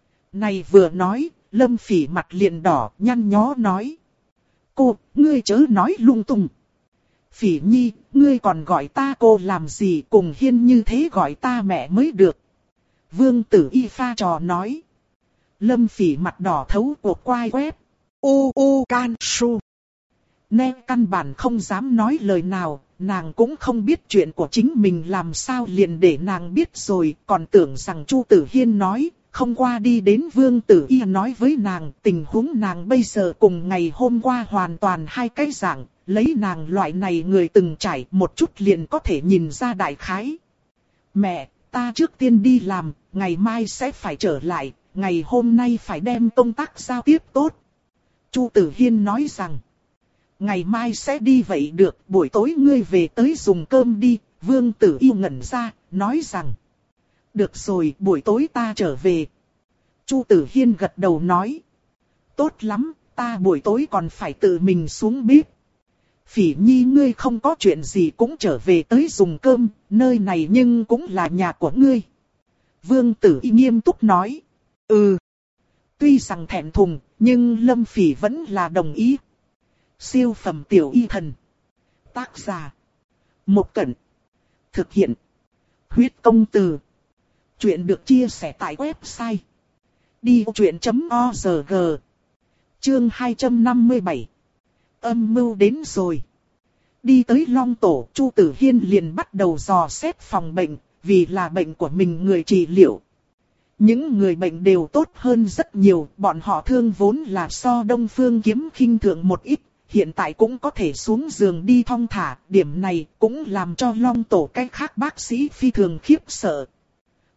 Này vừa nói, Lâm Phỉ mặt liền đỏ, nhăn nhó nói. Cô, ngươi chớ nói lung tung. Phỉ Nhi, ngươi còn gọi ta cô làm gì, cùng Hiên như thế gọi ta mẹ mới được. Vương Tử Y pha trò nói. Lâm Phỉ mặt đỏ thấu cuộc quai quét. U u can su. Nè căn bản không dám nói lời nào, nàng cũng không biết chuyện của chính mình làm sao liền để nàng biết rồi, còn tưởng rằng Chu Tử Hiên nói, không qua đi đến Vương Tử Y nói với nàng, tình huống nàng bây giờ cùng ngày hôm qua hoàn toàn hai cái dạng, lấy nàng loại này người từng trải một chút liền có thể nhìn ra đại khái. Mẹ, ta trước tiên đi làm, ngày mai sẽ phải trở lại, ngày hôm nay phải đem công tác giao tiếp tốt. Chu Tử Hiên nói rằng, ngày mai sẽ đi vậy được, buổi tối ngươi về tới dùng cơm đi. Vương Tử Y ngẩn ra, nói rằng, được rồi, buổi tối ta trở về. Chu Tử Hiên gật đầu nói, tốt lắm, ta buổi tối còn phải tự mình xuống bếp. Phỉ Nhi ngươi không có chuyện gì cũng trở về tới dùng cơm, nơi này nhưng cũng là nhà của ngươi. Vương Tử Y nghiêm túc nói, ừ. Tuy rằng thẹn thùng, nhưng Lâm Phỉ vẫn là đồng ý. Siêu phẩm tiểu y thần. Tác giả. Một Cẩn. Thực hiện. Huyết công từ. Chuyện được chia sẻ tại website. đi ô chuyện chấm o rờ giê. Chương hai trăm năm mươi bảy. Âm mưu đến rồi. Đi tới Long Tổ, Chu Tử Hiên liền bắt đầu dò xét phòng bệnh, vì là bệnh của mình người trị liệu. Những người bệnh đều tốt hơn rất nhiều, bọn họ thương vốn là so Đông Phương Kiếm khinh thường một ít, hiện tại cũng có thể xuống giường đi thong thả, điểm này cũng làm cho Long Tổ cái khác bác sĩ phi thường khiếp sợ.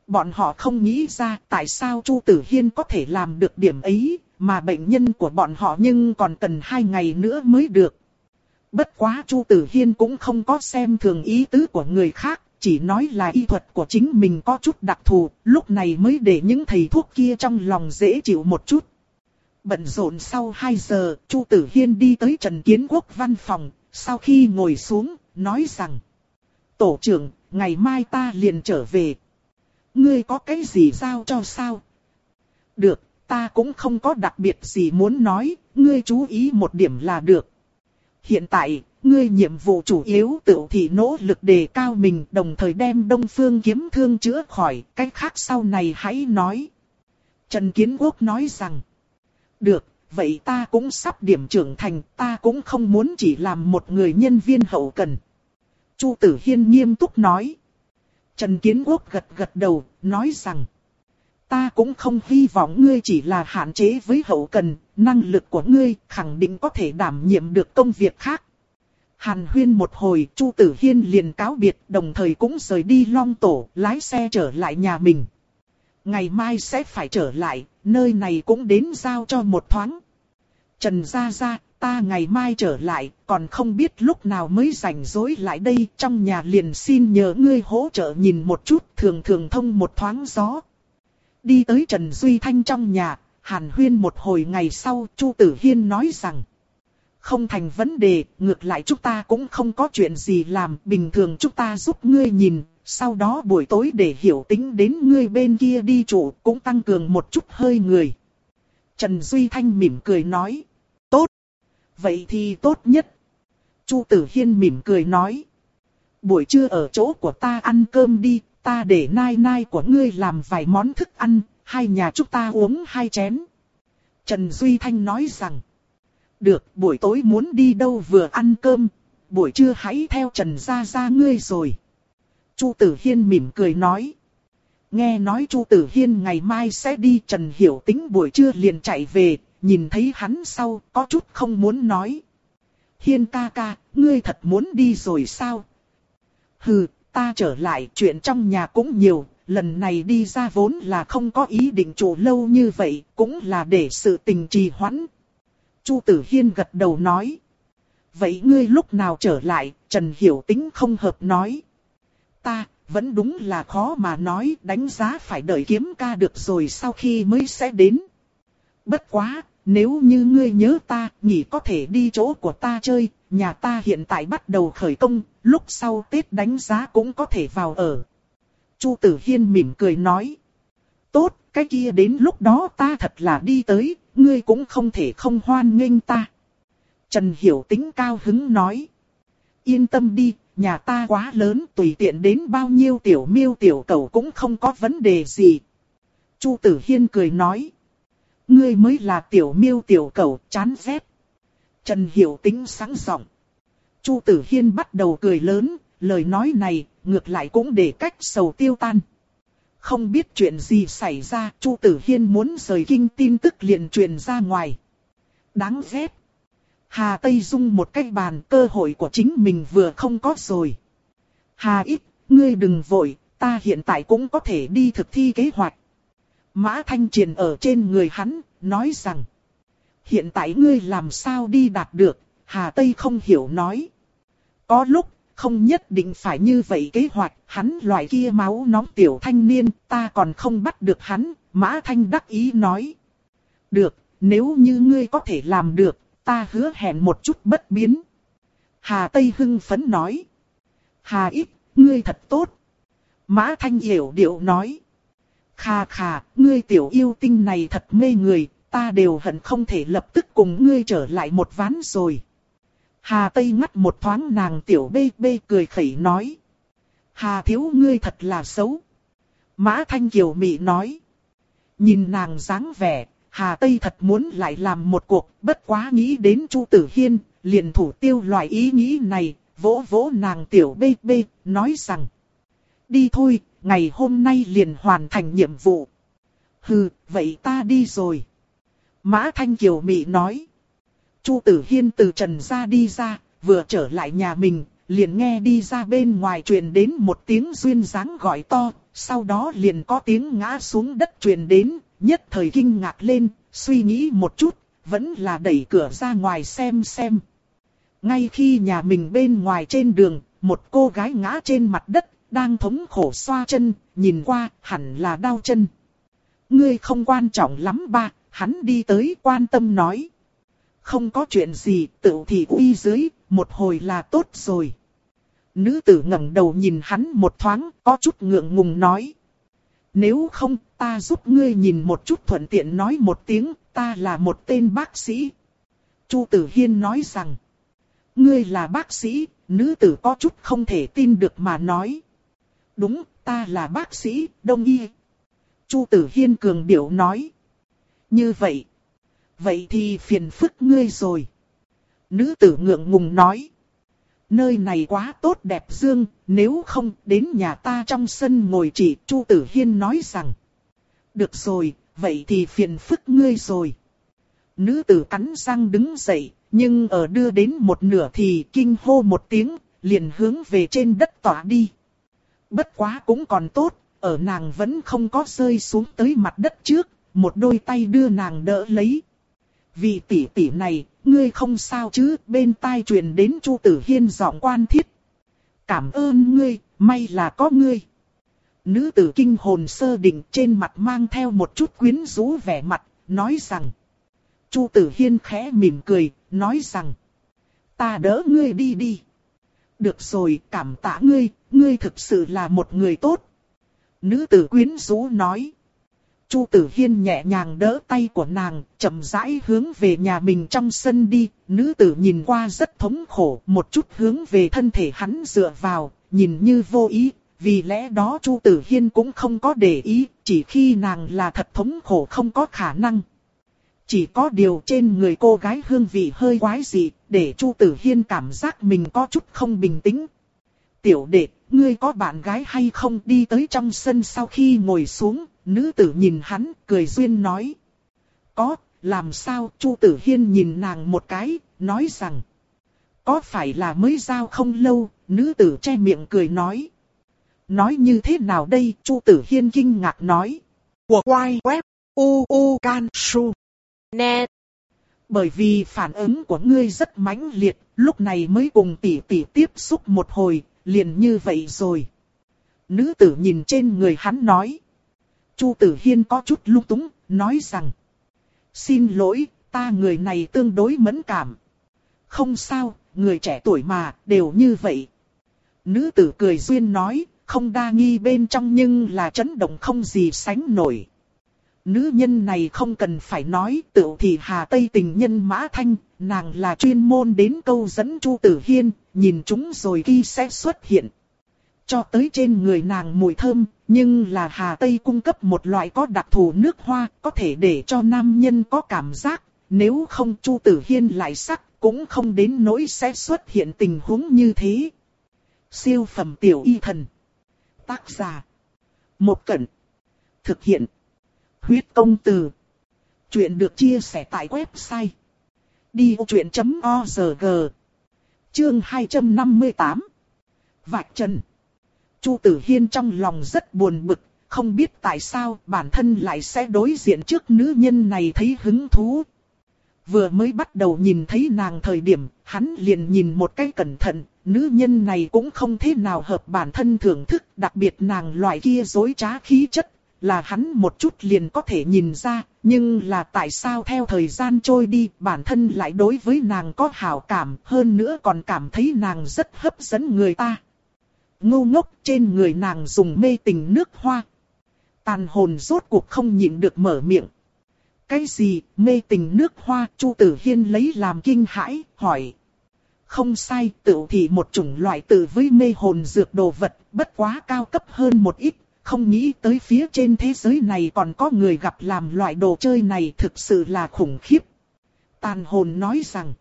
Bọn họ không nghĩ ra tại sao Chu Tử Hiên có thể làm được điểm ấy, mà bệnh nhân của bọn họ nhưng còn cần hai ngày nữa mới được. Bất quá Chu Tử Hiên cũng không có xem thường ý tứ của người khác, chỉ nói là y thuật của chính mình có chút đặc thù, lúc này mới để những thầy thuốc kia trong lòng dễ chịu một chút. Bận rộn sau hai giờ, Chu Tử Hiên đi tới Trần Kiến Quốc văn phòng, sau khi ngồi xuống, nói rằng: Tổ trưởng, ngày mai ta liền trở về. Ngươi có cái gì giao cho sao? Được, ta cũng không có đặc biệt gì muốn nói, ngươi chú ý một điểm là được. Hiện tại, ngươi nhiệm vụ chủ yếu tự thì nỗ lực đề cao mình, đồng thời đem Đông Phương Kiếm Thương chữa khỏi, cái khác sau này hãy nói. Trần Kiến Quốc nói rằng: Được, vậy ta cũng sắp điểm trưởng thành, ta cũng không muốn chỉ làm một người nhân viên hậu cần. Chu Tử Hiên nghiêm túc nói. Trần Kiến Quốc gật gật đầu, nói rằng: Ta cũng không hy vọng ngươi chỉ là hạn chế với hậu cần, năng lực của ngươi khẳng định có thể đảm nhiệm được công việc khác. Hàn huyên một hồi, Chu Tử Hiên liền cáo biệt, đồng thời cũng rời đi Long Tổ, lái xe trở lại nhà mình. Ngày mai sẽ phải trở lại, nơi này cũng đến giao cho một thoáng. Trần Gia Gia, ta ngày mai trở lại, còn không biết lúc nào mới rảnh rỗi lại đây, trong nhà liền xin nhờ ngươi hỗ trợ nhìn một chút, thường thường thông một thoáng gió. Đi tới Trần Duy Thanh trong nhà, hàn huyên một hồi ngày sau, Chu Tử Hiên nói rằng: Không thành vấn đề, ngược lại chúng ta cũng không có chuyện gì làm, bình thường chúng ta giúp ngươi nhìn, sau đó buổi tối để Hiểu Tĩnh đến ngươi bên kia đi trụ, cũng tăng cường một chút hơi người. Trần Duy Thanh mỉm cười nói: Tốt. Vậy thì tốt nhất. Chu Tử Hiên mỉm cười nói: Buổi trưa ở chỗ của ta ăn cơm đi, ta để nai nai của ngươi làm vài món thức ăn, hai nhà chúng ta uống hai chén. Trần Duy Thanh nói rằng: Được, buổi tối muốn đi đâu vừa ăn cơm, buổi trưa hãy theo Trần Gia Gia ngươi rồi. Chu Tử Hiên mỉm cười nói. Nghe nói Chu Tử Hiên ngày mai sẽ đi, Trần Hiểu Tĩnh buổi trưa liền chạy về, nhìn thấy hắn sau, có chút không muốn nói. Hiên ca ca, ngươi thật muốn đi rồi sao? Hừ, ta trở lại, chuyện trong nhà cũng nhiều, lần này đi ra vốn là không có ý định trụ lâu như vậy, cũng là để sự tình trì hoãn. Chu Tử Hiên gật đầu nói. Vậy ngươi lúc nào trở lại? Trần Hiểu Tĩnh không hợp nói. Ta, vẫn đúng là khó mà nói, đánh giá phải đợi Kiếm ca được rồi sau khi mới sẽ đến. Bất quá, nếu như ngươi nhớ ta, nghỉ có thể đi chỗ của ta chơi, nhà ta hiện tại bắt đầu khởi công, lúc sau Tết đánh giá cũng có thể vào ở. Chu Tử Hiên mỉm cười nói. Tốt, cái kia đến lúc đó ta thật là đi tới, ngươi cũng không thể không hoan nghênh ta. Trần Hiểu Tĩnh cao hứng nói. Yên tâm đi, nhà ta quá lớn, tùy tiện đến bao nhiêu tiểu miêu tiểu cầu cũng không có vấn đề gì. Chu Tử Hiên cười nói. Ngươi mới là tiểu miêu tiểu cầu, chán ghét. Trần Hiểu Tĩnh sáng giọng. Chu Tử Hiên bắt đầu cười lớn, lời nói này ngược lại cũng để cách sầu tiêu tan. Không biết chuyện gì xảy ra, Chu Tử Hiên muốn rời kinh tin tức liền truyền ra ngoài. Đáng ghét. Hà Tây Dung một cái bàn, cơ hội của chính mình vừa không có rồi. Hà ít, ngươi đừng vội, ta hiện tại cũng có thể đi thực thi kế hoạch. Mã Thanh Triền ở trên người hắn, nói rằng. Hiện tại ngươi làm sao đi đạt được, Hà Tây không hiểu nói. Có lúc, không nhất định phải như vậy kế hoạch, hắn loại kia máu nóng tiểu thanh niên, ta còn không bắt được hắn, Mã Thanh đắc ý nói. Được, nếu như ngươi có thể làm được, ta hứa hẹn một chút bất biến. Hà Tây hưng phấn nói. Hà ít, ngươi thật tốt. Mã Thanh hiểu điệu nói. Khà khà, ngươi tiểu yêu tinh này thật mê người, ta đều hận không thể lập tức cùng ngươi trở lại một ván rồi. Hà Tây ngắt một thoáng nàng tiểu bê bê cười khẩy nói. Hà thiếu ngươi thật là xấu. Mã Thanh kiều mị nói. Nhìn nàng dáng vẻ, Hà Tây thật muốn lại làm một cuộc, bất quá nghĩ đến Chu Tử Hiên, liền thủ tiêu loại ý nghĩ này, vỗ vỗ nàng tiểu bê bê, nói rằng. Đi thôi, ngày hôm nay liền hoàn thành nhiệm vụ. Hừ, vậy ta đi rồi. Mã Thanh kiều mị nói. Chu Tử Hiên từ Trần gia đi ra, vừa trở lại nhà mình, liền nghe đi ra bên ngoài truyền đến một tiếng duyên dáng gọi to, sau đó liền có tiếng ngã xuống đất truyền đến, nhất thời kinh ngạc lên, suy nghĩ một chút, vẫn là đẩy cửa ra ngoài xem xem. Ngay khi nhà mình bên ngoài trên đường, một cô gái ngã trên mặt đất, đang thống khổ xoa chân, nhìn qua, hẳn là đau chân. Ngươi không quan trọng lắm ba, hắn đi tới quan tâm nói. Không có chuyện gì, tự thị uy dưới, một hồi là tốt rồi. Nữ tử ngẩng đầu nhìn hắn một thoáng, có chút ngượng ngùng nói. Nếu không, ta giúp ngươi nhìn một chút, thuận tiện nói một tiếng, ta là một tên bác sĩ. Chu Tử Hiên nói rằng. Ngươi là bác sĩ, nữ tử có chút không thể tin được mà nói. Đúng, ta là bác sĩ, đông y. Chu Tử Hiên cường điệu nói. Như vậy. Vậy thì phiền phức ngươi rồi. Nữ tử ngượng ngùng nói. Nơi này quá tốt đẹp dương, nếu không đến nhà ta trong sân ngồi chỉ. Chu Tử Hiên nói rằng. Được rồi, vậy thì phiền phức ngươi rồi. Nữ tử cắn răng đứng dậy, nhưng ở đưa đến một nửa thì kinh hô một tiếng, liền hướng về trên đất tỏa đi. Bất quá cũng còn tốt, ở nàng vẫn không có rơi xuống tới mặt đất trước, một đôi tay đưa nàng đỡ lấy. Vì tỷ tỷ này, ngươi không sao chứ? Bên tai truyền đến Chu Tử Hiên giọng quan thiết. Cảm ơn ngươi, may là có ngươi. Nữ tử kinh hồn sơ định, trên mặt mang theo một chút quyến rũ vẻ mặt, nói rằng. Chu Tử Hiên khẽ mỉm cười, nói rằng. Ta đỡ ngươi đi đi. Được rồi, cảm tạ ngươi, ngươi thực sự là một người tốt. Nữ tử quyến rũ nói. Chu Tử Hiên nhẹ nhàng đỡ tay của nàng, chậm rãi hướng về nhà mình trong sân đi. Nữ tử nhìn qua rất thống khổ, một chút hướng về thân thể hắn dựa vào, nhìn như vô ý. Vì lẽ đó Chu Tử Hiên cũng không có để ý, chỉ khi nàng là thật thống khổ không có khả năng. Chỉ có điều trên người cô gái hương vị hơi quái dị, để Chu Tử Hiên cảm giác mình có chút không bình tĩnh. Tiểu đệ, ngươi có bạn gái hay không? Đi tới trong sân sau khi ngồi xuống, nữ tử nhìn hắn, cười duyên nói. Có, làm sao? Chu Tử Hiên nhìn nàng một cái, nói rằng. Có phải là mới giao không lâu? Nữ tử che miệng cười nói. Nói như thế nào đây? Chu Tử Hiên kinh ngạc nói. Của quay web u u can su net. Bởi vì phản ứng của ngươi rất mãnh liệt, lúc này mới cùng tỷ tỷ tiếp xúc một hồi, liền như vậy rồi. Nữ tử nhìn trên người hắn nói. Chu Tử Hiên có chút lung túng, nói rằng. Xin lỗi, ta người này tương đối mẫn cảm. Không sao, người trẻ tuổi mà, đều như vậy. Nữ tử cười duyên nói, không đa nghi bên trong nhưng là chấn động không gì sánh nổi. Nữ nhân này không cần phải nói, tựu thì Hà Tây tình nhân Mã Thanh, nàng là chuyên môn đến câu dẫn Chu Tử Hiên, nhìn chúng rồi khi sẽ xuất hiện. Cho tới trên người nàng mùi thơm, nhưng là Hà Tây cung cấp một loại có đặc thù nước hoa, có thể để cho nam nhân có cảm giác, nếu không Chu Tử Hiên lại sắc, cũng không đến nỗi sẽ xuất hiện tình huống như thế. Siêu phẩm tiểu y thần. Tác giả. Một Cẩn. Thực hiện. Huyết công từ. Chuyện được chia sẻ tại website. đi ô chuyện chấm org. Chương hai trăm năm mươi tám. Vạch trần. Chu Tử Hiên trong lòng rất buồn bực, không biết tại sao bản thân lại sẽ đối diện trước nữ nhân này thấy hứng thú. Vừa mới bắt đầu nhìn thấy nàng thời điểm, hắn liền nhìn một cái cẩn thận, nữ nhân này cũng không thế nào hợp bản thân thưởng thức, đặc biệt nàng loại kia dối trá khí chất, là hắn một chút liền có thể nhìn ra, nhưng là tại sao theo thời gian trôi đi, bản thân lại đối với nàng có hảo cảm, hơn nữa còn cảm thấy nàng rất hấp dẫn người ta. Ngu ngốc, trên người nàng dùng mê tình nước hoa. Tàn hồn rốt cuộc không nhịn được mở miệng. Cái gì, mê tình nước hoa? Chu Tử Hiên lấy làm kinh hãi, hỏi. Không sai, tựu thì một chủng loại tự với mê hồn dược đồ vật, bất quá cao cấp hơn một ít. Không nghĩ tới phía trên thế giới này còn có người gặp làm loại đồ chơi này, thực sự là khủng khiếp. Tàn hồn nói rằng.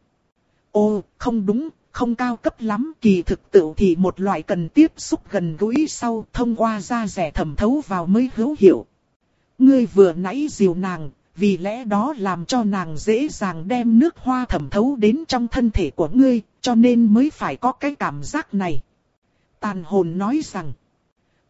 Ô, không đúng, không cao cấp lắm. Kỳ thực tựu thì một loại cần tiếp xúc gần gũi sau, thông qua da rẻ thẩm thấu vào mới hữu hiệu. Ngươi vừa nãy dìu nàng, vì lẽ đó làm cho nàng dễ dàng đem nước hoa thẩm thấu đến trong thân thể của ngươi, cho nên mới phải có cái cảm giác này. Tàn hồn nói rằng.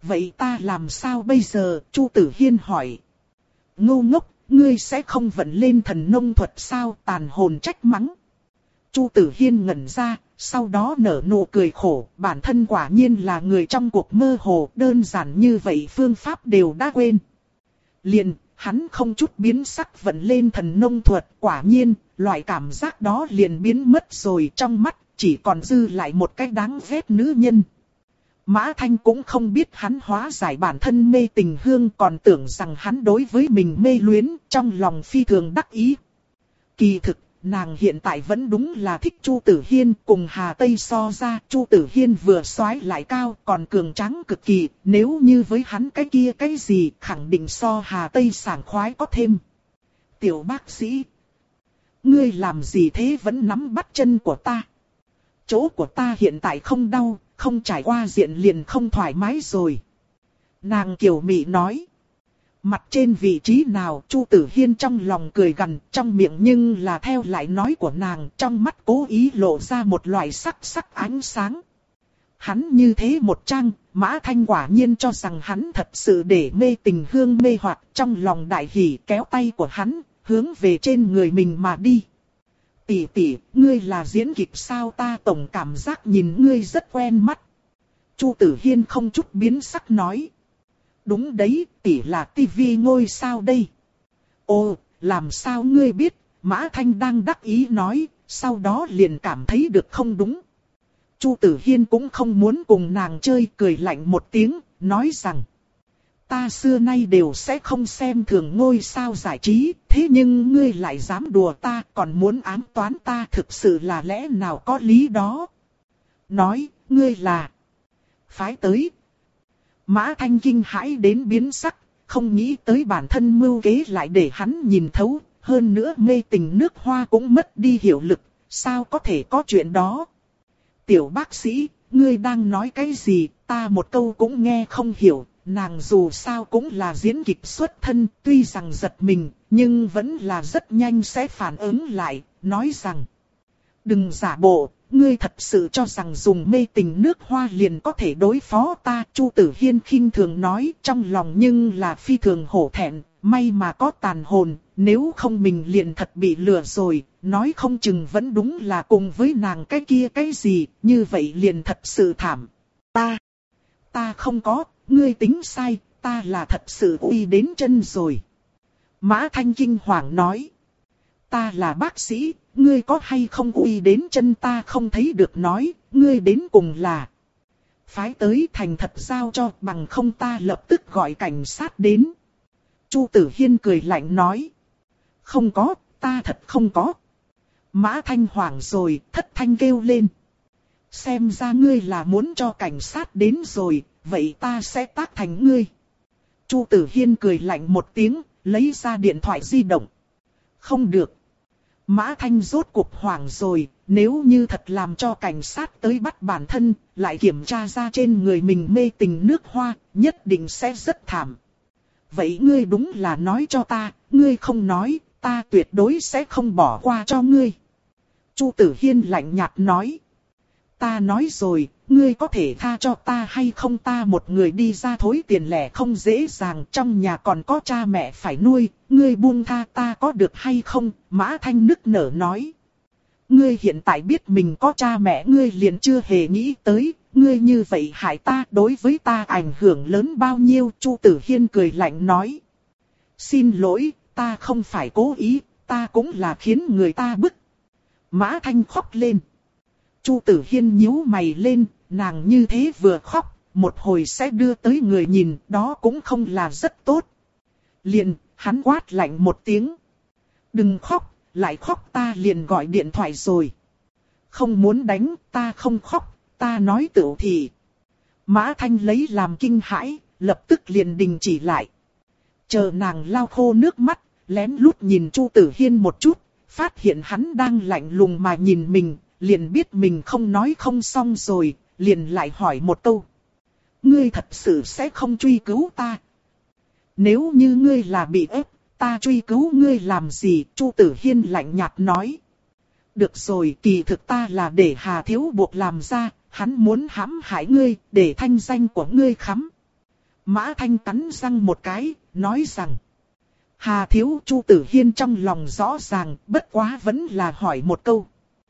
Vậy ta làm sao bây giờ? Chu Tử Hiên hỏi. Ngu ngốc, ngươi sẽ không vận lên thần nông thuật sao? Tàn hồn trách mắng. Chu Tử Hiên ngẩn ra, sau đó nở nụ cười khổ. Bản thân quả nhiên là người trong cuộc mơ hồ, đơn giản như vậy phương pháp đều đã quên. Liền, hắn không chút biến sắc vận lên thần nông thuật. Quả nhiên, loại cảm giác đó liền biến mất rồi, trong mắt chỉ còn dư lại một cái đáng ghét nữ nhân. Mã Thanh cũng không biết hắn hóa giải bản thân mê tình hương, còn tưởng rằng hắn đối với mình mê luyến, trong lòng phi thường đắc ý. Kỳ thực, nàng hiện tại vẫn đúng là thích Chu Tử Hiên, cùng Hà Tây so ra, Chu Tử Hiên vừa xoái lại cao, còn cường tráng cực kỳ, nếu như với hắn cái kia cái gì, khẳng định so Hà Tây sảng khoái có thêm. Tiểu bác sĩ, ngươi làm gì thế, vẫn nắm bắt chân của ta? Chỗ của ta hiện tại không đau, không trải qua diện liền không thoải mái rồi. Nàng kiều mị nói. Mặt trên vị trí nào? Chu Tử Hiên trong lòng cười gằn, trong miệng nhưng là theo lại nói của nàng, trong mắt cố ý lộ ra một loại sắc sắc ánh sáng. Hắn như thế một trang, Mã Thanh quả nhiên cho rằng hắn thật sự để mê tình hương mê hoặc, trong lòng đại hỉ kéo tay của hắn, hướng về trên người mình mà đi. Tỷ tỷ, ngươi là diễn kịch sao? Ta tổng cảm giác nhìn ngươi rất quen mắt. Chu Tử Hiên không chút biến sắc nói. Đúng đấy, tỷ là tivi ngôi sao đây. Ồ, làm sao ngươi biết? Mã Thanh đang đắc ý nói, sau đó liền cảm thấy được không đúng. Chu Tử Hiên cũng không muốn cùng nàng chơi, cười lạnh một tiếng, nói rằng. Ta xưa nay đều sẽ không xem thường ngôi sao giải trí, thế nhưng ngươi lại dám đùa ta, còn muốn ám toán ta, thực sự là lẽ nào có lý đó. Nói, ngươi là phái tới. Mã Thanh kinh hãi đến biến sắc, không nghĩ tới bản thân mưu kế lại để hắn nhìn thấu, hơn nữa mê tình nước hoa cũng mất đi hiệu lực, sao có thể có chuyện đó. Tiểu bác sĩ, ngươi đang nói cái gì, ta một câu cũng nghe không hiểu. Nàng dù sao cũng là diễn kịch xuất thân, tuy rằng giật mình, nhưng vẫn là rất nhanh sẽ phản ứng lại, nói rằng. Đừng giả bộ, ngươi thật sự cho rằng dùng mê tình nước hoa liền có thể đối phó ta. Chu Tử Hiên khinh thường nói, trong lòng nhưng là phi thường hổ thẹn, may mà có tàn hồn, nếu không mình liền thật bị lừa rồi, nói không chừng vẫn đúng là cùng với nàng cái kia cái gì, như vậy liền thật sự thảm. Ta, ta không có. Ngươi tính sai, ta là thật sự uy đến chân rồi. Mã Thanh kinh hoàng nói. Ta là bác sĩ, ngươi có hay không uy đến chân ta không thấy được nói, ngươi đến cùng là. Phái tới thành thật giao cho, bằng không ta lập tức gọi cảnh sát đến. Chu Tử Hiên cười lạnh nói. Không có, ta thật không có. Mã Thanh hoảng rồi, thất thanh kêu lên. Xem ra ngươi là muốn cho cảnh sát đến rồi. Vậy ta sẽ tác thành ngươi. Chu Tử Hiên cười lạnh một tiếng, lấy ra điện thoại di động. Không được. Mã Thanh rốt cuộc hoảng rồi, nếu như thật làm cho cảnh sát tới bắt bản thân, lại kiểm tra ra trên người mình mê tình nước hoa, nhất định sẽ rất thảm. Vậy ngươi đúng là nói cho ta, ngươi không nói, ta tuyệt đối sẽ không bỏ qua cho ngươi. Chu Tử Hiên lạnh nhạt nói. Ta nói rồi, ngươi có thể tha cho ta hay không, ta một người đi ra thối tiền lẻ không dễ dàng, trong nhà còn có cha mẹ phải nuôi, ngươi buông tha ta có được hay không? Mã Thanh nức nở nói. Ngươi hiện tại biết mình có cha mẹ, ngươi liền chưa hề nghĩ tới, ngươi như vậy hại ta, đối với ta ảnh hưởng lớn bao nhiêu? Chu Tử Hiên cười lạnh nói. Xin lỗi, ta không phải cố ý, ta cũng là khiến người ta bức. Mã Thanh khóc lên. Chu Tử Hiên nhíu mày lên, nàng như thế vừa khóc, một hồi sẽ đưa tới người nhìn, đó cũng không là rất tốt. Liền, hắn quát lạnh một tiếng. Đừng khóc, lại khóc ta liền gọi điện thoại rồi. Không muốn đánh, ta không khóc, ta nói tựu thì. Mã Thanh lấy làm kinh hãi, lập tức liền đình chỉ lại. Chờ nàng lau khô nước mắt, lén lút nhìn Chu Tử Hiên một chút, phát hiện hắn đang lạnh lùng mà nhìn mình. Liền biết mình không nói không xong rồi, liền lại hỏi một câu. Ngươi thật sự sẽ không truy cứu ta? Nếu như ngươi là bị ép, ta truy cứu ngươi làm gì? Chu Tử Hiên lạnh nhạt nói. Được rồi, kỳ thực ta là để Hà Thiếu buộc làm ra, hắn muốn hãm hại ngươi, để thanh danh của ngươi khắm. Mã Thanh cắn răng một cái, nói rằng. Hà thiếu. Chu Tử Hiên trong lòng rõ ràng, bất quá vẫn là hỏi một câu.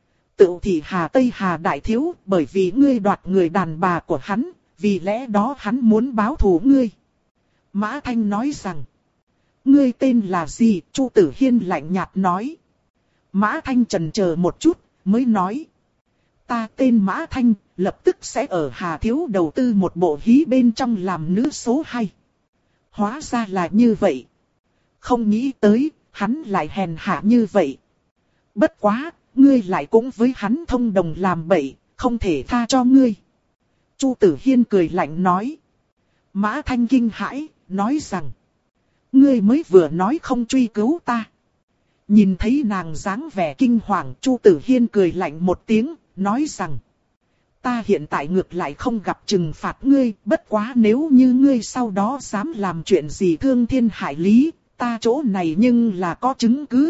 Tự thì Hà Tây Hà đại thiếu, bởi vì ngươi đoạt người đàn bà của hắn, vì lẽ đó hắn muốn báo thù ngươi. Mã Thanh nói rằng. Ngươi tên là gì? Chu Tử Hiên lạnh nhạt nói. Mã Thanh chần chờ một chút, mới nói. Ta tên Mã Thanh, lập tức sẽ ở Hà thiếu đầu tư một bộ hí bên trong làm nữ số hai. Hóa ra là như vậy. Không nghĩ tới, hắn lại hèn hạ như vậy. Bất quá, ngươi lại cũng với hắn thông đồng làm bậy, không thể tha cho ngươi. Chu Tử Hiên cười lạnh nói. Mã Thanh kinh hãi, nói rằng. Ngươi mới vừa nói không truy cứu ta. Nhìn thấy nàng dáng vẻ kinh hoàng, Chu Tử Hiên cười lạnh một tiếng, nói rằng. Ta hiện tại ngược lại không gặp trừng phạt ngươi, bất quá nếu như ngươi sau đó dám làm chuyện gì thương thiên hại lý, ta chỗ này nhưng là có chứng cứ.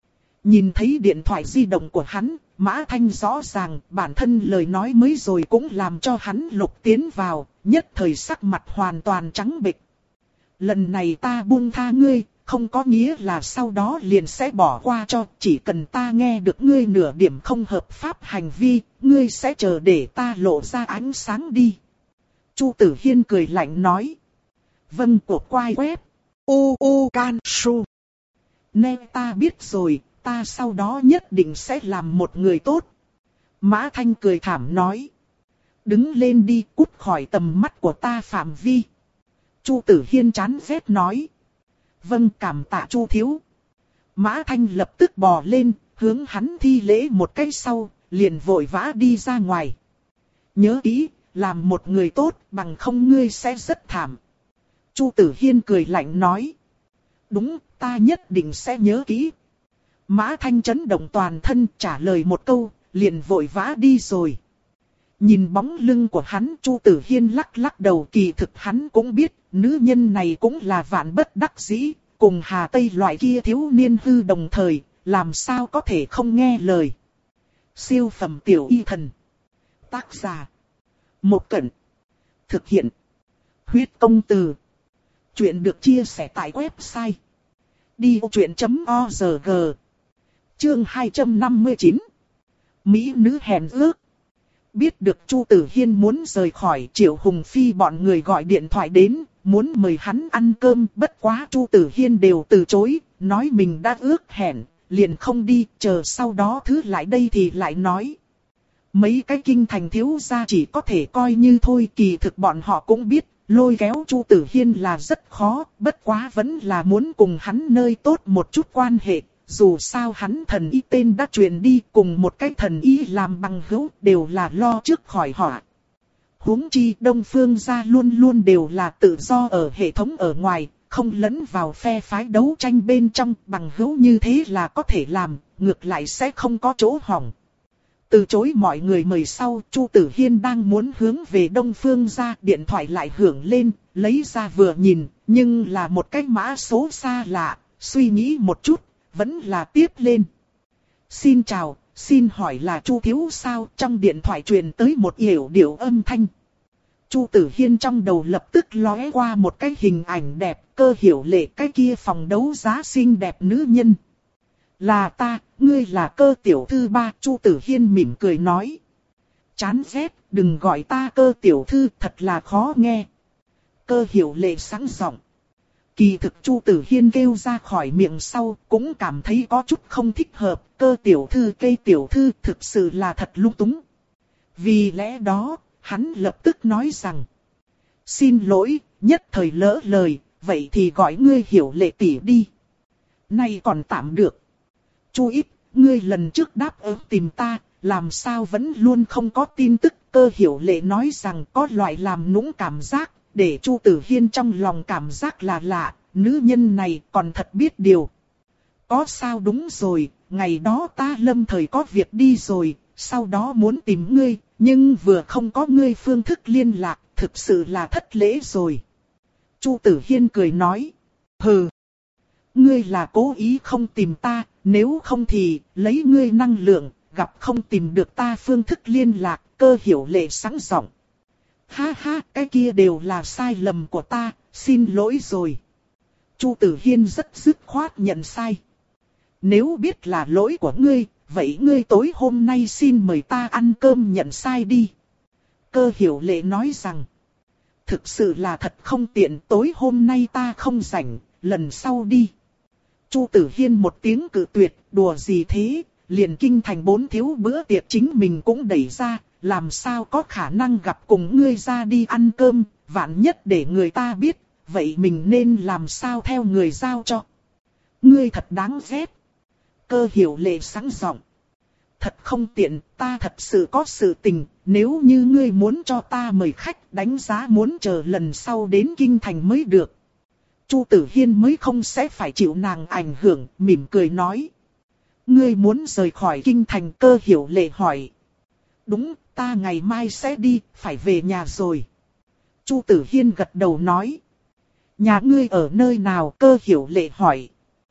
Nhìn thấy điện thoại di động của hắn, Mã Thanh rõ ràng bản thân lời nói mới rồi cũng làm cho hắn lục tiến vào, nhất thời sắc mặt hoàn toàn trắng bệch. Lần này ta buông tha ngươi, không có nghĩa là sau đó liền sẽ bỏ qua cho, chỉ cần ta nghe được ngươi nửa điểm không hợp pháp hành vi, ngươi sẽ chờ để ta lộ ra ánh sáng đi. Chu Tử Hiên cười lạnh nói. Vâng, của quai web. U U Can Su. Nè ta biết rồi, ta sau đó nhất định sẽ làm một người tốt. Mã Thanh cười thảm nói. Đứng lên đi, cút khỏi tầm mắt của ta phạm vi. Chu Tử Hiên chán ghét nói. Vâng, cảm tạ Chu thiếu. Mã Thanh lập tức bò lên, hướng hắn thi lễ một cái sau, liền vội vã đi ra ngoài. Nhớ kỹ, làm một người tốt, bằng không ngươi sẽ rất thảm. Chu Tử Hiên cười lạnh nói. Đúng, ta nhất định sẽ nhớ kỹ. Mã Thanh chấn động toàn thân, trả lời một câu, liền vội vã đi rồi. Nhìn bóng lưng của hắn, Chu Tử Hiên lắc lắc đầu, kỳ thực hắn cũng biết, nữ nhân này cũng là vạn bất đắc dĩ, cùng Hà Tây loại kia thiếu niên hư đồng thời, làm sao có thể không nghe lời. Siêu phẩm tiểu y thần. Tác giả. Một Cẩn. Thực hiện. Huyết công từ. Chuyện được chia sẻ tại website. đi vô chuyện chấm org. Chương hai trăm năm mươi chín. Mỹ nữ hẹn ước. Biết được Chu Tử Hiên muốn rời khỏi, Triệu Hùng Phi bọn người gọi điện thoại đến, muốn mời hắn ăn cơm, bất quá Chu Tử Hiên đều từ chối, nói mình đã ước hẹn, liền không đi, chờ sau đó thứ lại đây thì lại nói. Mấy cái kinh thành thiếu gia chỉ có thể coi như thôi, kỳ thực bọn họ cũng biết, lôi kéo Chu Tử Hiên là rất khó, bất quá vẫn là muốn cùng hắn nơi tốt một chút quan hệ. Dù sao hắn thần y tên đã truyền đi, cùng một cái thần y làm bằng hữu đều là lo trước khỏi họa. Huống chi Đông Phương gia luôn luôn đều là tự do ở hệ thống ở ngoài, không lẫn vào phe phái đấu tranh bên trong, bằng hữu như thế là có thể làm, ngược lại sẽ không có chỗ hỏng. Từ chối mọi người mời sau, Chu Tử Hiên đang muốn hướng về Đông Phương gia, điện thoại lại hưởng lên, lấy ra vừa nhìn, nhưng là một cái mã số xa lạ, suy nghĩ một chút. Vẫn là tiếp lên. Xin chào, xin hỏi là Chu thiếu sao? Trong điện thoại truyền tới một yểu điệu âm thanh. Chu Tử Hiên trong đầu lập tức lóe qua một cái hình ảnh đẹp, Cơ Hiểu Lệ, cái kia phòng đấu giá xinh đẹp nữ nhân. Là ta, ngươi là Cơ tiểu thư ba. Chu Tử Hiên mỉm cười nói. Chán ghét, đừng gọi ta Cơ tiểu thư, thật là khó nghe. Cơ Hiểu Lệ sẵn giọng. Kỳ thực Chu Tử Hiên kêu ra khỏi miệng sau, cũng cảm thấy có chút không thích hợp, Cơ tiểu thư cây tiểu thư thực sự là thật lung túng. Vì lẽ đó, hắn lập tức nói rằng. Xin lỗi, nhất thời lỡ lời, vậy thì gọi ngươi Hiểu Lệ tỷ đi. Này còn tạm được. Chu ít, ngươi lần trước đáp ứng tìm ta, làm sao vẫn luôn không có tin tức. Cơ Hiểu Lệ nói rằng có loại làm nũng cảm giác. Để Chu Tử Hiên trong lòng cảm giác là lạ, nữ nhân này còn thật biết điều. Có sao đúng rồi, ngày đó ta lâm thời có việc đi rồi, sau đó muốn tìm ngươi, nhưng vừa không có ngươi phương thức liên lạc, thực sự là thất lễ rồi. Chu Tử Hiên cười nói, hừ, ngươi là cố ý không tìm ta, nếu không thì lấy ngươi năng lượng, gặp không tìm được ta phương thức liên lạc. Cơ Hiểu Lệ sáng giọng. Ha ha, cái kia đều là sai lầm của ta, xin lỗi rồi. Chu Tử Hiên rất dứt khoát nhận sai. Nếu biết là lỗi của ngươi, vậy ngươi tối hôm nay xin mời ta ăn cơm nhận sai đi. Cơ Hiểu Lệ nói rằng, thực sự là thật không tiện, tối hôm nay ta không rảnh, lần sau đi. Chu Tử Hiên một tiếng cự tuyệt, đùa gì thế, liền kinh thành bốn thiếu bữa tiệc chính mình cũng đẩy ra, làm sao có khả năng gặp cùng ngươi ra đi ăn cơm, vạn nhất để người ta biết, vậy mình nên làm sao theo người giao cho. Ngươi thật đáng ghét. Cơ Hiểu Lệ sáng giọng. Thật không tiện, ta thật sự có sự tình, nếu như ngươi muốn cho ta mời khách, đánh giá muốn chờ lần sau đến kinh thành mới được. Chu Tử Hiên mới không sẽ phải chịu nàng ảnh hưởng, mỉm cười nói. Ngươi muốn rời khỏi kinh thành? Cơ Hiểu Lệ hỏi. Đúng, ta ngày mai sẽ đi, phải về nhà rồi. Chu Tử Hiên gật đầu nói. Nhà ngươi ở nơi nào? Cơ Hiểu Lệ hỏi.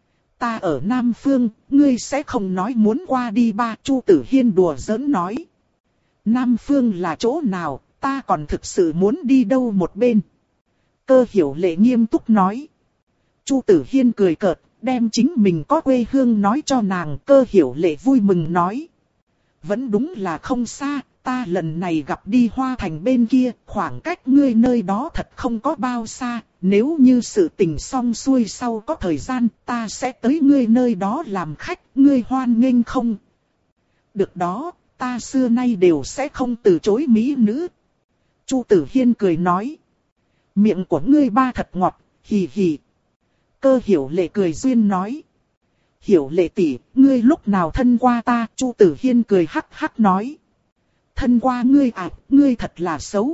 Ta ở Nam Phương, ngươi sẽ không nói muốn qua đi ba? Chu Tử Hiên đùa giỡn nói. Nam Phương là chỗ nào, ta còn thực sự muốn đi đâu một bên? Cơ Hiểu Lệ nghiêm túc nói. Chu Tử Hiên cười cợt, đem chính mình có quê hương nói cho nàng. Cơ Hiểu Lệ vui mừng nói. Vẫn đúng là không xa, ta lần này gặp đi Hoa Thành bên kia, khoảng cách ngươi nơi đó thật không có bao xa. Nếu như sự tình xong xuôi sau có thời gian, ta sẽ tới ngươi nơi đó làm khách, ngươi hoan nghênh không? Được đó, ta xưa nay đều sẽ không từ chối mỹ nữ. Chu Tử Hiên cười nói. Miệng của ngươi ba thật ngọt, hì hì. Cơ Hiểu Lệ cười duyên nói. Hiểu Lệ tỷ, ngươi lúc nào thân qua ta? Chu Tử Hiên cười hắc hắc nói. Thân qua ngươi à, ngươi thật là xấu.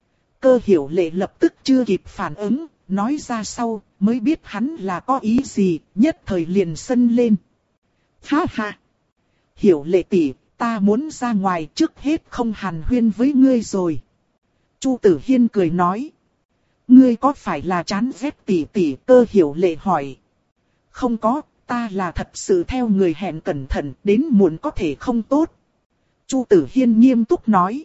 Cơ Hiểu Lệ lập tức chưa kịp phản ứng, nói ra sau, mới biết hắn là có ý gì, nhất thời liền sân lên. Ha ha! Hiểu Lệ tỷ, ta muốn ra ngoài, trước hết không hàn huyên với ngươi rồi. Chu Tử Hiên cười nói. Ngươi có phải là chán ghét tỷ tỷ? Cơ Hiểu Lệ hỏi. Không có, ta là thật sự theo người hẹn cẩn thận, đến muộn có thể không tốt. Chu Tử Hiên nghiêm túc nói.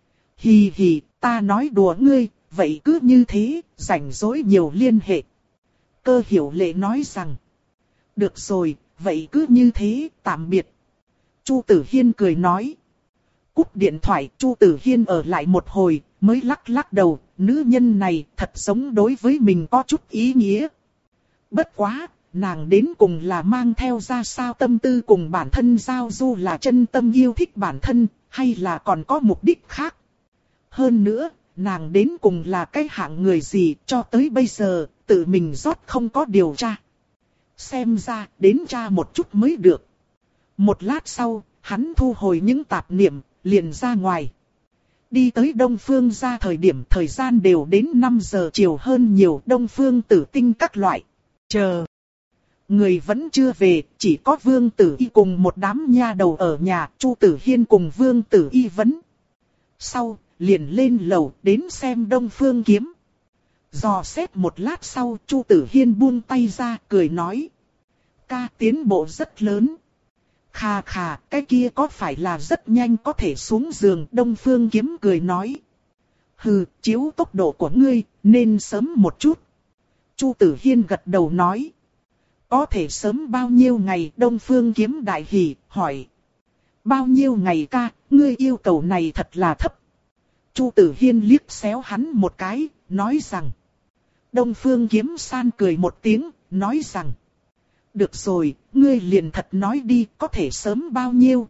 Hì hì, ta nói đùa ngươi, vậy cứ như thế, rảnh rỗi nhiều liên hệ. Cơ Hiểu Lệ nói rằng. Được rồi, vậy cứ như thế, tạm biệt. Chu Tử Hiên cười nói. Cúp điện thoại, Chu Tử Hiên ở lại một hồi, mới lắc lắc đầu, nữ nhân này thật giống đối với mình có chút ý nghĩa. Bất quá, nàng đến cùng là mang theo ra sao tâm tư cùng bản thân giao du, là chân tâm yêu thích bản thân, hay là còn có mục đích khác. Hơn nữa, nàng đến cùng là cái hạng người gì, cho tới bây giờ, tự mình rót không có điều tra. Xem ra, đến tra một chút mới được. Một lát sau, hắn thu hồi những tạp niệm, liền ra ngoài. Đi tới Đông Phương ra thời điểm thời gian đều đến năm giờ chiều hơn nhiều. Đông Phương Tử Tinh các loại. Chờ. Người vẫn chưa về, chỉ có Vương Tử Y cùng một đám nha đầu ở nhà. Chu Tử Hiên cùng Vương Tử Y vấn. Sau, liền lên lầu đến xem Đông Phương Kiếm. Dò xét một lát sau, Chu Tử Hiên buông tay ra, cười nói. Ca tiến bộ rất lớn. Khà khà, cái kia có phải là rất nhanh có thể xuống giường? Đông Phương Kiếm cười nói. Hừ, chiếu tốc độ của ngươi, nên sớm một chút. Chu Tử Hiên gật đầu nói. Có thể sớm bao nhiêu ngày? Đông Phương Kiếm đại hỉ, hỏi. Bao nhiêu ngày ca, ngươi yêu cầu này thật là thấp. Chu Tử Hiên liếc xéo hắn một cái, nói rằng. Đông Phương Kiếm san cười một tiếng, nói rằng. Được rồi, ngươi liền thật nói đi, có thể sớm bao nhiêu?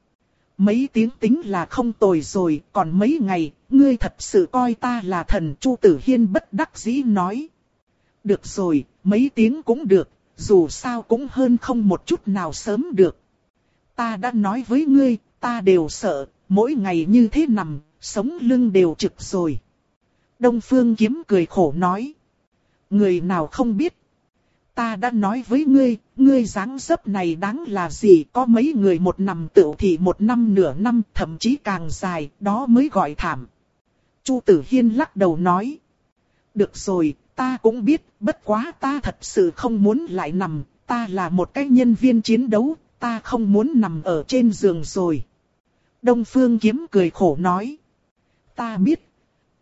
Mấy tiếng tính là không tồi rồi, còn mấy ngày, ngươi thật sự coi ta là thần? Chu Tử Hiên bất đắc dĩ nói. Được rồi, mấy tiếng cũng được, dù sao cũng hơn không một chút nào sớm được. Ta đã nói với ngươi, ta đều sợ, mỗi ngày như thế nằm, sống lưng đều trực rồi. Đông Phương Kiếm cười khổ nói. Người nào không biết. Ta đã nói với ngươi, ngươi dáng dấp này đáng là gì? Có mấy người một nằm tựu thì một năm nửa năm, thậm chí càng dài, đó mới gọi thảm. Chu Tử Hiên lắc đầu nói. Được rồi, ta cũng biết, bất quá ta thật sự không muốn lại nằm, ta là một cái nhân viên chiến đấu, ta không muốn nằm ở trên giường rồi. Đông Phương Kiếm cười khổ nói. Ta biết.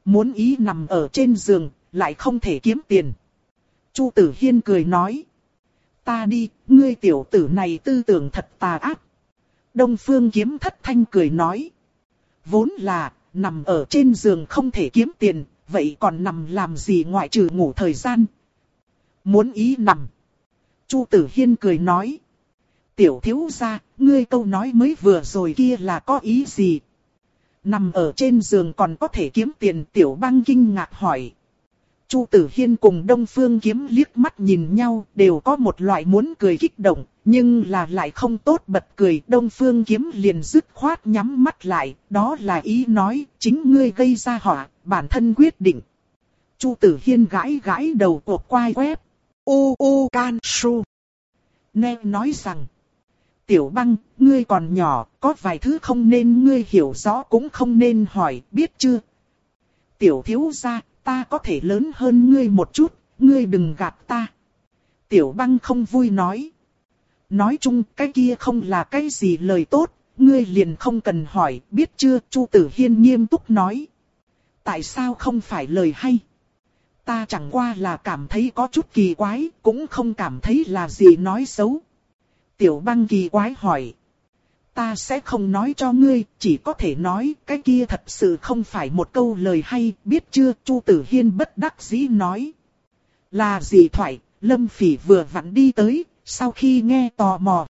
Muốn ý nằm ở trên giường, lại không thể kiếm tiền. Chu Tử Hiên cười nói. Ta đi, ngươi tiểu tử này tư tưởng thật tà ác. Đông Phương Kiếm thất thanh cười nói. Vốn là, nằm ở trên giường không thể kiếm tiền, vậy còn nằm làm gì ngoại trừ ngủ thời gian. Muốn ý nằm. Chu Tử Hiên cười nói. Tiểu thiếu gia, ngươi câu nói mới vừa rồi kia là có ý gì? Nằm ở trên giường còn có thể kiếm tiền. Tiểu Băng kinh ngạc hỏi. Chu Tử Hiên cùng Đông Phương Kiếm liếc mắt nhìn nhau, đều có một loại muốn cười kích động, nhưng là lại không tốt bật cười. Đông Phương Kiếm liền dứt khoát nhắm mắt lại, đó là ý nói, chính ngươi gây ra họa, bản thân quyết định. Chu Tử Hiên gãi gãi đầu cuộc quai quép. U U Can Su. Nghe nói rằng, Tiểu Băng, ngươi còn nhỏ, có vài thứ không nên ngươi hiểu rõ cũng không nên hỏi, biết chưa? Tiểu thiếu gia, ta có thể lớn hơn ngươi một chút, ngươi đừng gạt ta. Tiểu Băng không vui nói. Nói chung cái kia không là cái gì lời tốt, ngươi liền không cần hỏi, biết chưa? Chu Tử Hiên nghiêm túc nói. Tại sao không phải lời hay? Ta chẳng qua là cảm thấy có chút kỳ quái, cũng không cảm thấy là gì nói xấu. Tiểu Băng kỳ quái hỏi. Ta sẽ không nói cho ngươi, chỉ có thể nói cái kia thật sự không phải một câu lời hay, biết chưa? Chu Tử Hiên bất đắc dĩ nói. Là gì thoại? Lâm Phỉ vừa vặn đi tới, sau khi nghe tò mò